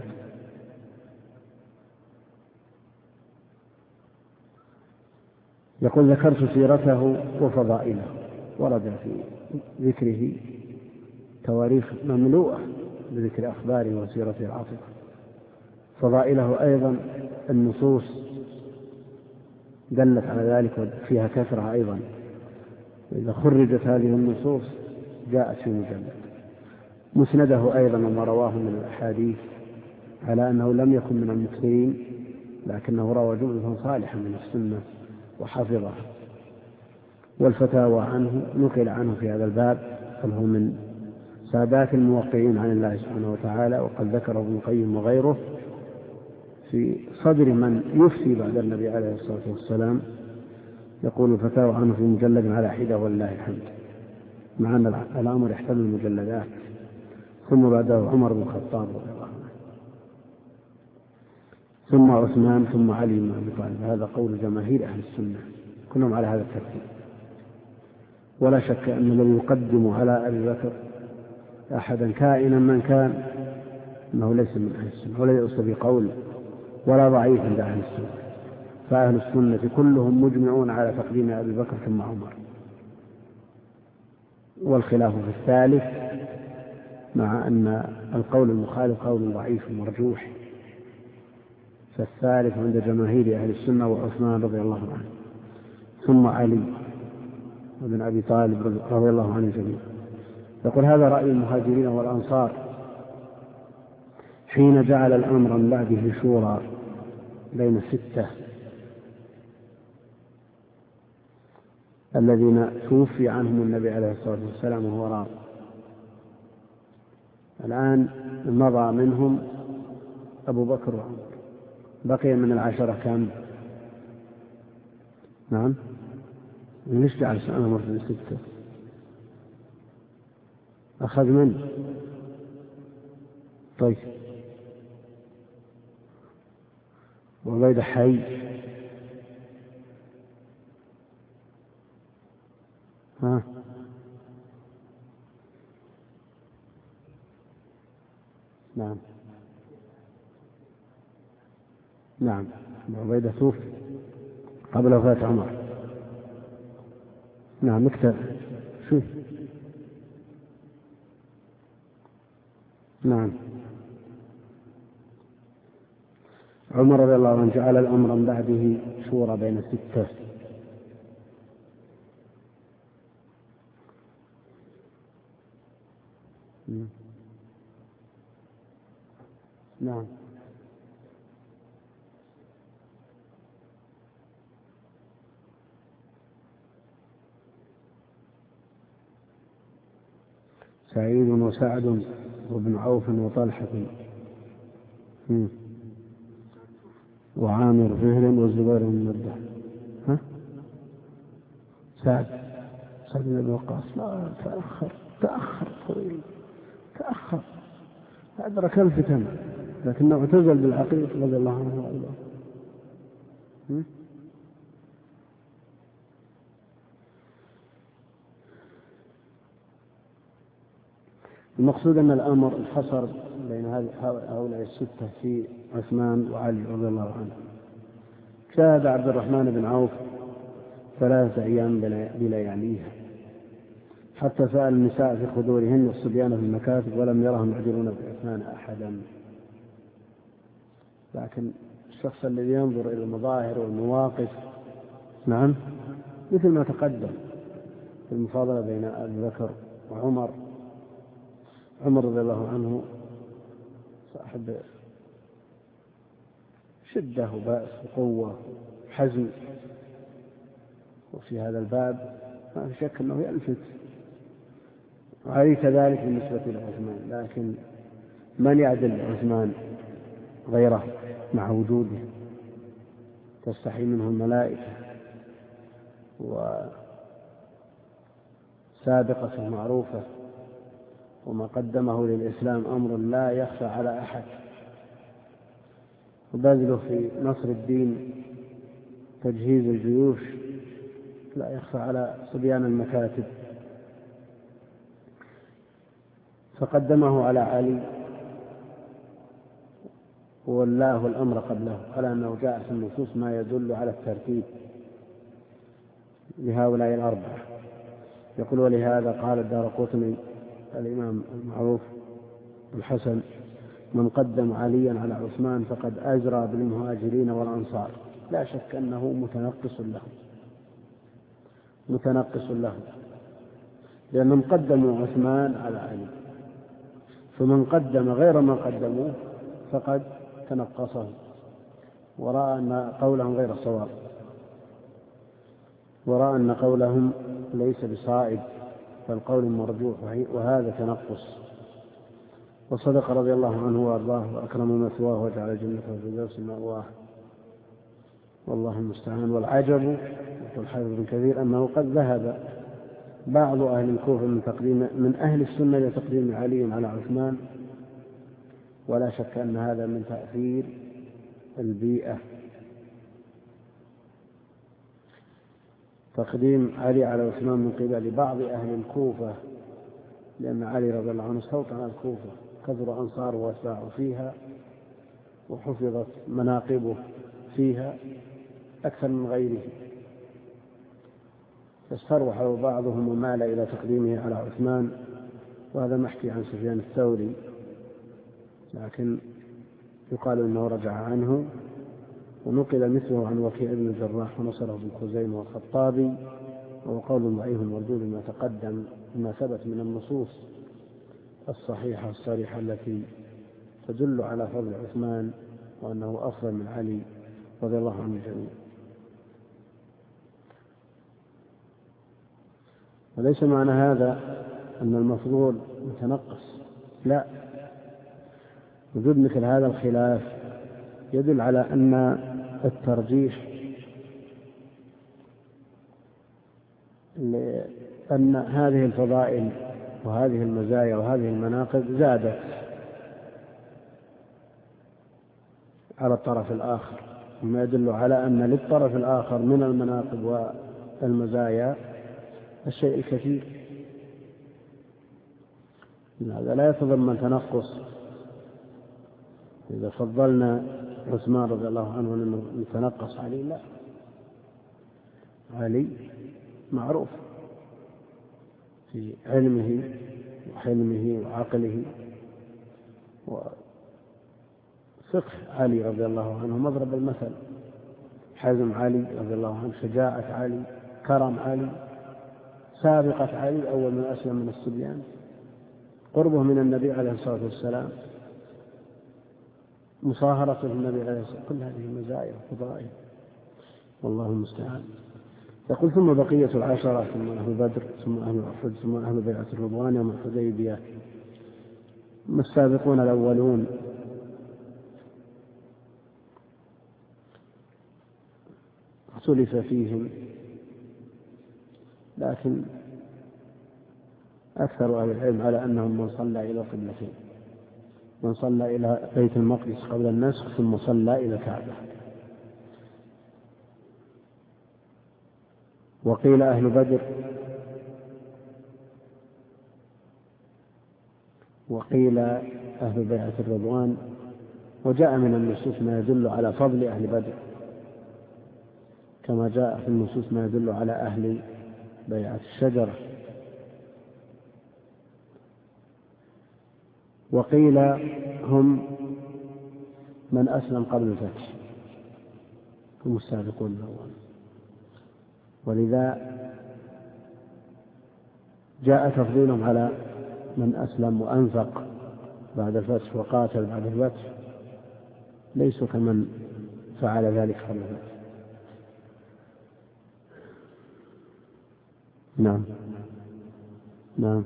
يقول: ذكرت سيرته وفضائله، ورد في ذكره تواريخ مملوءة بذكر أخباره وسيرته العاطفة. فضائله أيضا النصوص دلت على ذلك وفيها كثرة أيضا، إذا خرجت هذه النصوص جاءت في مجلد. مسنده أيضا وما رواه من الأحاديث على أنه لم يكن من المكثرين، لكنه روى جملة صالحة من السنة وحفظها. والفتاوى عنه نقل عنه في هذا الباب، فهو من سادات الموقعين عن الله سبحانه وتعالى، وقد ذكره ابن القيم وغيره في صدر من يفتي بعد النبي عليه الصلاة والسلام، يقول الفتاوى عنه في مجلد على حدة ولله الحمد، مع أن الأمر يحتمل المجلدات. ثم بعده عمر بن الخطاب رضي الله عنه، ثم عثمان، ثم علي بن أبي طالب. هذا قول جماهير أهل السنة كلهم على هذا الترتيب. ولا شك أن الذي يقدم على أبي بكر أحدا كائنا من كان أنه ليس من أهل السنة، ولا يؤس بقول ولا ضعيف عند أهل السنة. فأهل السنة كلهم مجمعون على تقديم أبي بكر ثم عمر، والخلاف في الثالث، مع أن القول المخالف قول ضعيف مرجوح. فالثالث عند جماهير أهل السنة وعثمان رضي الله عنه، ثم علي بن أبي طالب رضي الله عنه جميعا. يقول هذا رأي المهاجرين والأنصار حين جعل الأمر من بعده شورى بين الستة الذين توفي عنهم النبي عليه الصلاة والسلام وهو راض. الآن مضى منهم أبو بكر وعمر، بقي من العشرة كم؟ نعم، ليش جعل الأمر من ستة؟ أخذ من؟ طيب، وبيد حي، ها، نعم نعم، عبيدة توفي قبل وفاة عمر. نعم، اكتب شوف. نعم، عمر رضي الله عنه جعل الأمر من بعده شورى بين الستة. نعم، سعيد وسعد وابن عوف وطلحة وعامر فهر والزبير بن مدة. ها، سعد بن أبي وقاص. لا، تأخر طويل، تأخر، أدرك الفتن، لكنه اعتزل بالعقيدة رضي الله عنه وأرضاه. المقصود أن الأمر انحصر بين هؤلاء الستة في عثمان وعلي رضي الله عنه. شاهد عبد الرحمن بن عوف 3 أيام بلياليها، حتى سأل النساء في خدورهن والصبيان في المكاتب، ولم يرهم يعذرون بعثمان أحدا. لكن الشخص الذي ينظر إلى المظاهر والمواقف، نعم، مثل ما تقدم في المفاضلة بين أبي بكر وعمر. عمر رضي الله عنه صاحب شدة وبأس وقوة وحزم، وفي هذا الباب ما في شك أنه يلفت، وعليه كذلك بالنسبة لعثمان. لكن من يعدل عثمان غيره مع وجوده؟ تستحي منه الملائكة، وسابقة معروفة، وما قدمه للإسلام أمر لا يخفى على أحد، وبذله في نصر الدين، تجهيز الجيوش، لا يخفى على صبيان المكاتب. فقدمه على علي وولاه الأمر قبله، على أنه جاء في النصوص ما يدل على الترتيب لهؤلاء الأربعة. يقول ولهذا قال الدارقطني الإمام المعروف الحسن: من قدم عليا على عثمان فقد أجرى بالمهاجرين والأنصار. لا شك أنه متنقص له لأنهم قدموا عثمان على علي، فمن قدم غير ما قدموه فقد تنقصه ورأى أن قولهم غير صواب، ورأى أن قولهم ليس بصائب فالقول مرجوح، وهذا تنقص. وصدق رضي الله عنه وأرضاه وأكرم مثواه وجعل جنته في الفردوس مأواه، والله المستعان. والعجب يقول الحافظ ابن كثير أنه قد ذهب بعض أهل الكوفة من أهل السنة لتقديم علي على عثمان، ولا شك أن هذا من تأثير البيئة. تقديم علي على عثمان من قبل بعض أهل الكوفة، لأن علي رضي الله عنه استوطن على الكوفة، كثر أنصاره وأتباعه فيها، وحفظت مناقبه فيها أكثر من غيره، فاستروح بعضهم ومال إلى تقديمه على عثمان، وهذا محكي عن سفيان الثوري، لكن يقال إنه رجع عنه. ونقل مثله عن وكيع بن الجراح ونصره بن خزيمة والخطابي، وهو قول ضعيف مردود ما تقدم، ما ثبت من النصوص الصحيحة الصريحة التي تدل على فضل عثمان وأنه أفضل من علي رضي الله عنه الجميع. وليس معنى هذا أن المفضول متنقص، لا، وجود مثل هذا الخلاف يدل على أن الترجيح، أن هذه الفضائل وهذه المزايا وهذه المناقب زادت على الطرف الآخر، وما يدل على أن للطرف الآخر من المناقب والمزايا الشيء الكثير. هذا لا يتضمن تنقص. إذا فضلنا عثمان رضي الله عنه نتنقص علي، لا، علي معروف في علمه وحلمه وعقله، وفقه علي رضي الله عنه مضرب المثل، حزم علي رضي الله عنه، شجاعة علي، كرم علي، سابقة علي أول من أسلم من الصبيان، قربه من النبي عليه الصلاة والسلام، مصاهرته النبي عليه الصلاة والسلام، كل هذه مزايا وفضائل، والله المستعان. يقول ثم بقية العشرة، ثم أهل بدر، ثم أهل أحد، ثم أهل بيعة الرضوان يوم الحديبية، ما السابقون الأولون اختلف فيهم، لكن أكثر أهل العلم على أنهم من صلى إلى قبلتين، من صلى إلى بيت المقدس قبل النسخ ثم صلى إلى الكعبة. وقيل أهل بدر، وقيل أهل بيعة الرضوان، وجاء من النصوص ما يدل على فضل أهل بدر، كما جاء في النصوص ما يدل على أهل بيعة الشجرة. وقيل هم من أسلم قبل الفتح، هم السابقون الأول، ولذا جاء تفضيلهم على من أسلم وأنفق بعد الفتح وقاتل بعد الفتح، ليسوا كمن فعل ذلك قبل الفتح. نعم نعم.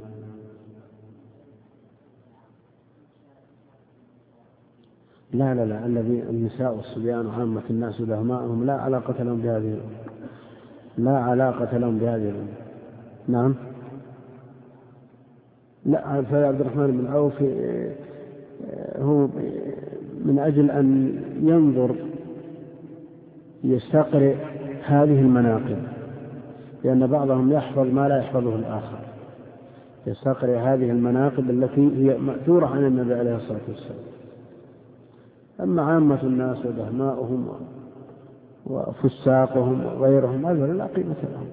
لا لا لا، الذي النساء والصبيان وعامة الناس ودهماءهم لا علاقة لهم بهذه، لا علاقة لهم بهذه. نعم. لا، فعبد الرحمن بن عوف هو من أجل أن ينظر يستقرئ هذه المناقب، لأن بعضهم يحفظ ما لا يحفظه الآخر، يستقرئ هذه المناقب التي هي مأثورة عن النبي عليه الصلاة والسلام. أما عامة الناس ودهماؤهم وفساقهم وغيرهم هذا لا قيمة لهم،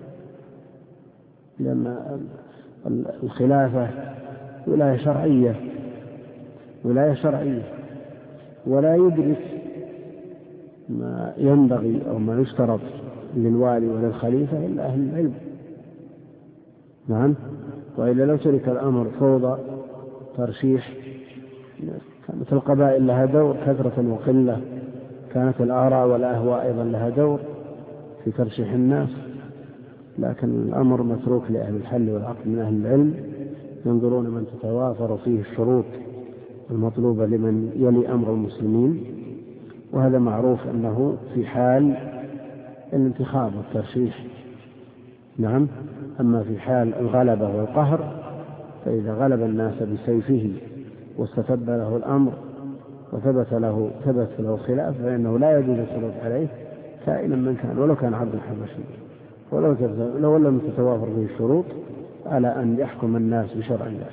لأن الخلافة ولاية شرعية، ولاية شرعية، ولا يدرك ما ينبغي أو ما يشترط للوالي وللخليفة إلا أهل العلم. نعم. وإلا لو ترك الأمر فوضى ترشيح كانت القبائل لها دور كثرة وقلة، كانت الآراء والأهواء أيضا لها دور في ترشيح الناس، لكن الأمر متروك لأهل الحل والعقل من أهل العلم، ينظرون من تتوافر فيه الشروط المطلوبة لمن يلي أمر المسلمين، وهذا معروف أنه في حال الانتخاب والترشيح. نعم. أما في حال الغلبة والقهر فإذا غلب الناس بسيفه واستتب له الأمر وثبت له خلاف فإنه لا يجوز الخروج عليه كائنا من كان، ولو كان عبد حبشي، ولو لم تتوافر فيه الشروط على أن يحكم الناس بشرع الله.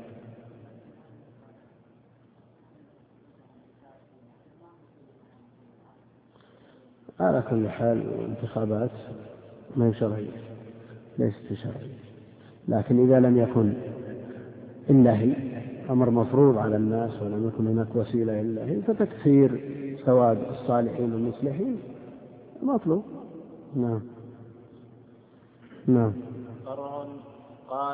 على كل حال الانتخابات ما هي شرعية، ليست شرعية، لكن إذا لم يكن إلا هي أمر مفروض على الناس ولم يكن هناك وسيلة إلا هي فتكثير سواد الصالحين والمصلحين مطلوب. نعم. نعم. قال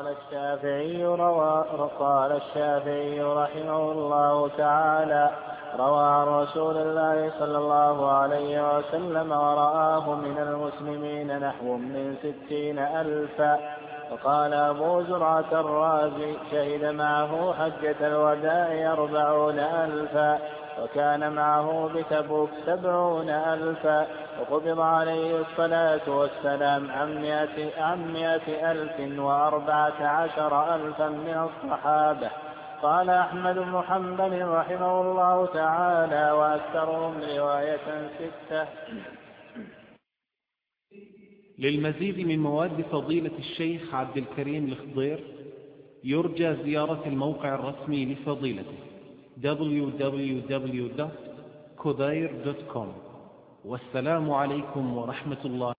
الشافعي رحمه الله تعالى: روى عن رسول الله صلى الله عليه وسلم ورآه من المسلمين نحو من 60,000. وقال أبو زرعة الرازي: شهد معه حجة الوداع 40,000، وكان معه بتبوك 70,000، وقبض عليه الصلاة والسلام عن 114,000 من الصحابة. قال أحمد بن حنبل رحمه الله تعالى: وأكثرهم رواية 6. للمزيد من مواد فضيلة الشيخ عبد الكريم الخضير يرجى زيارة الموقع الرسمي لفضيلته www.khudair.com. والسلام عليكم ورحمة الله.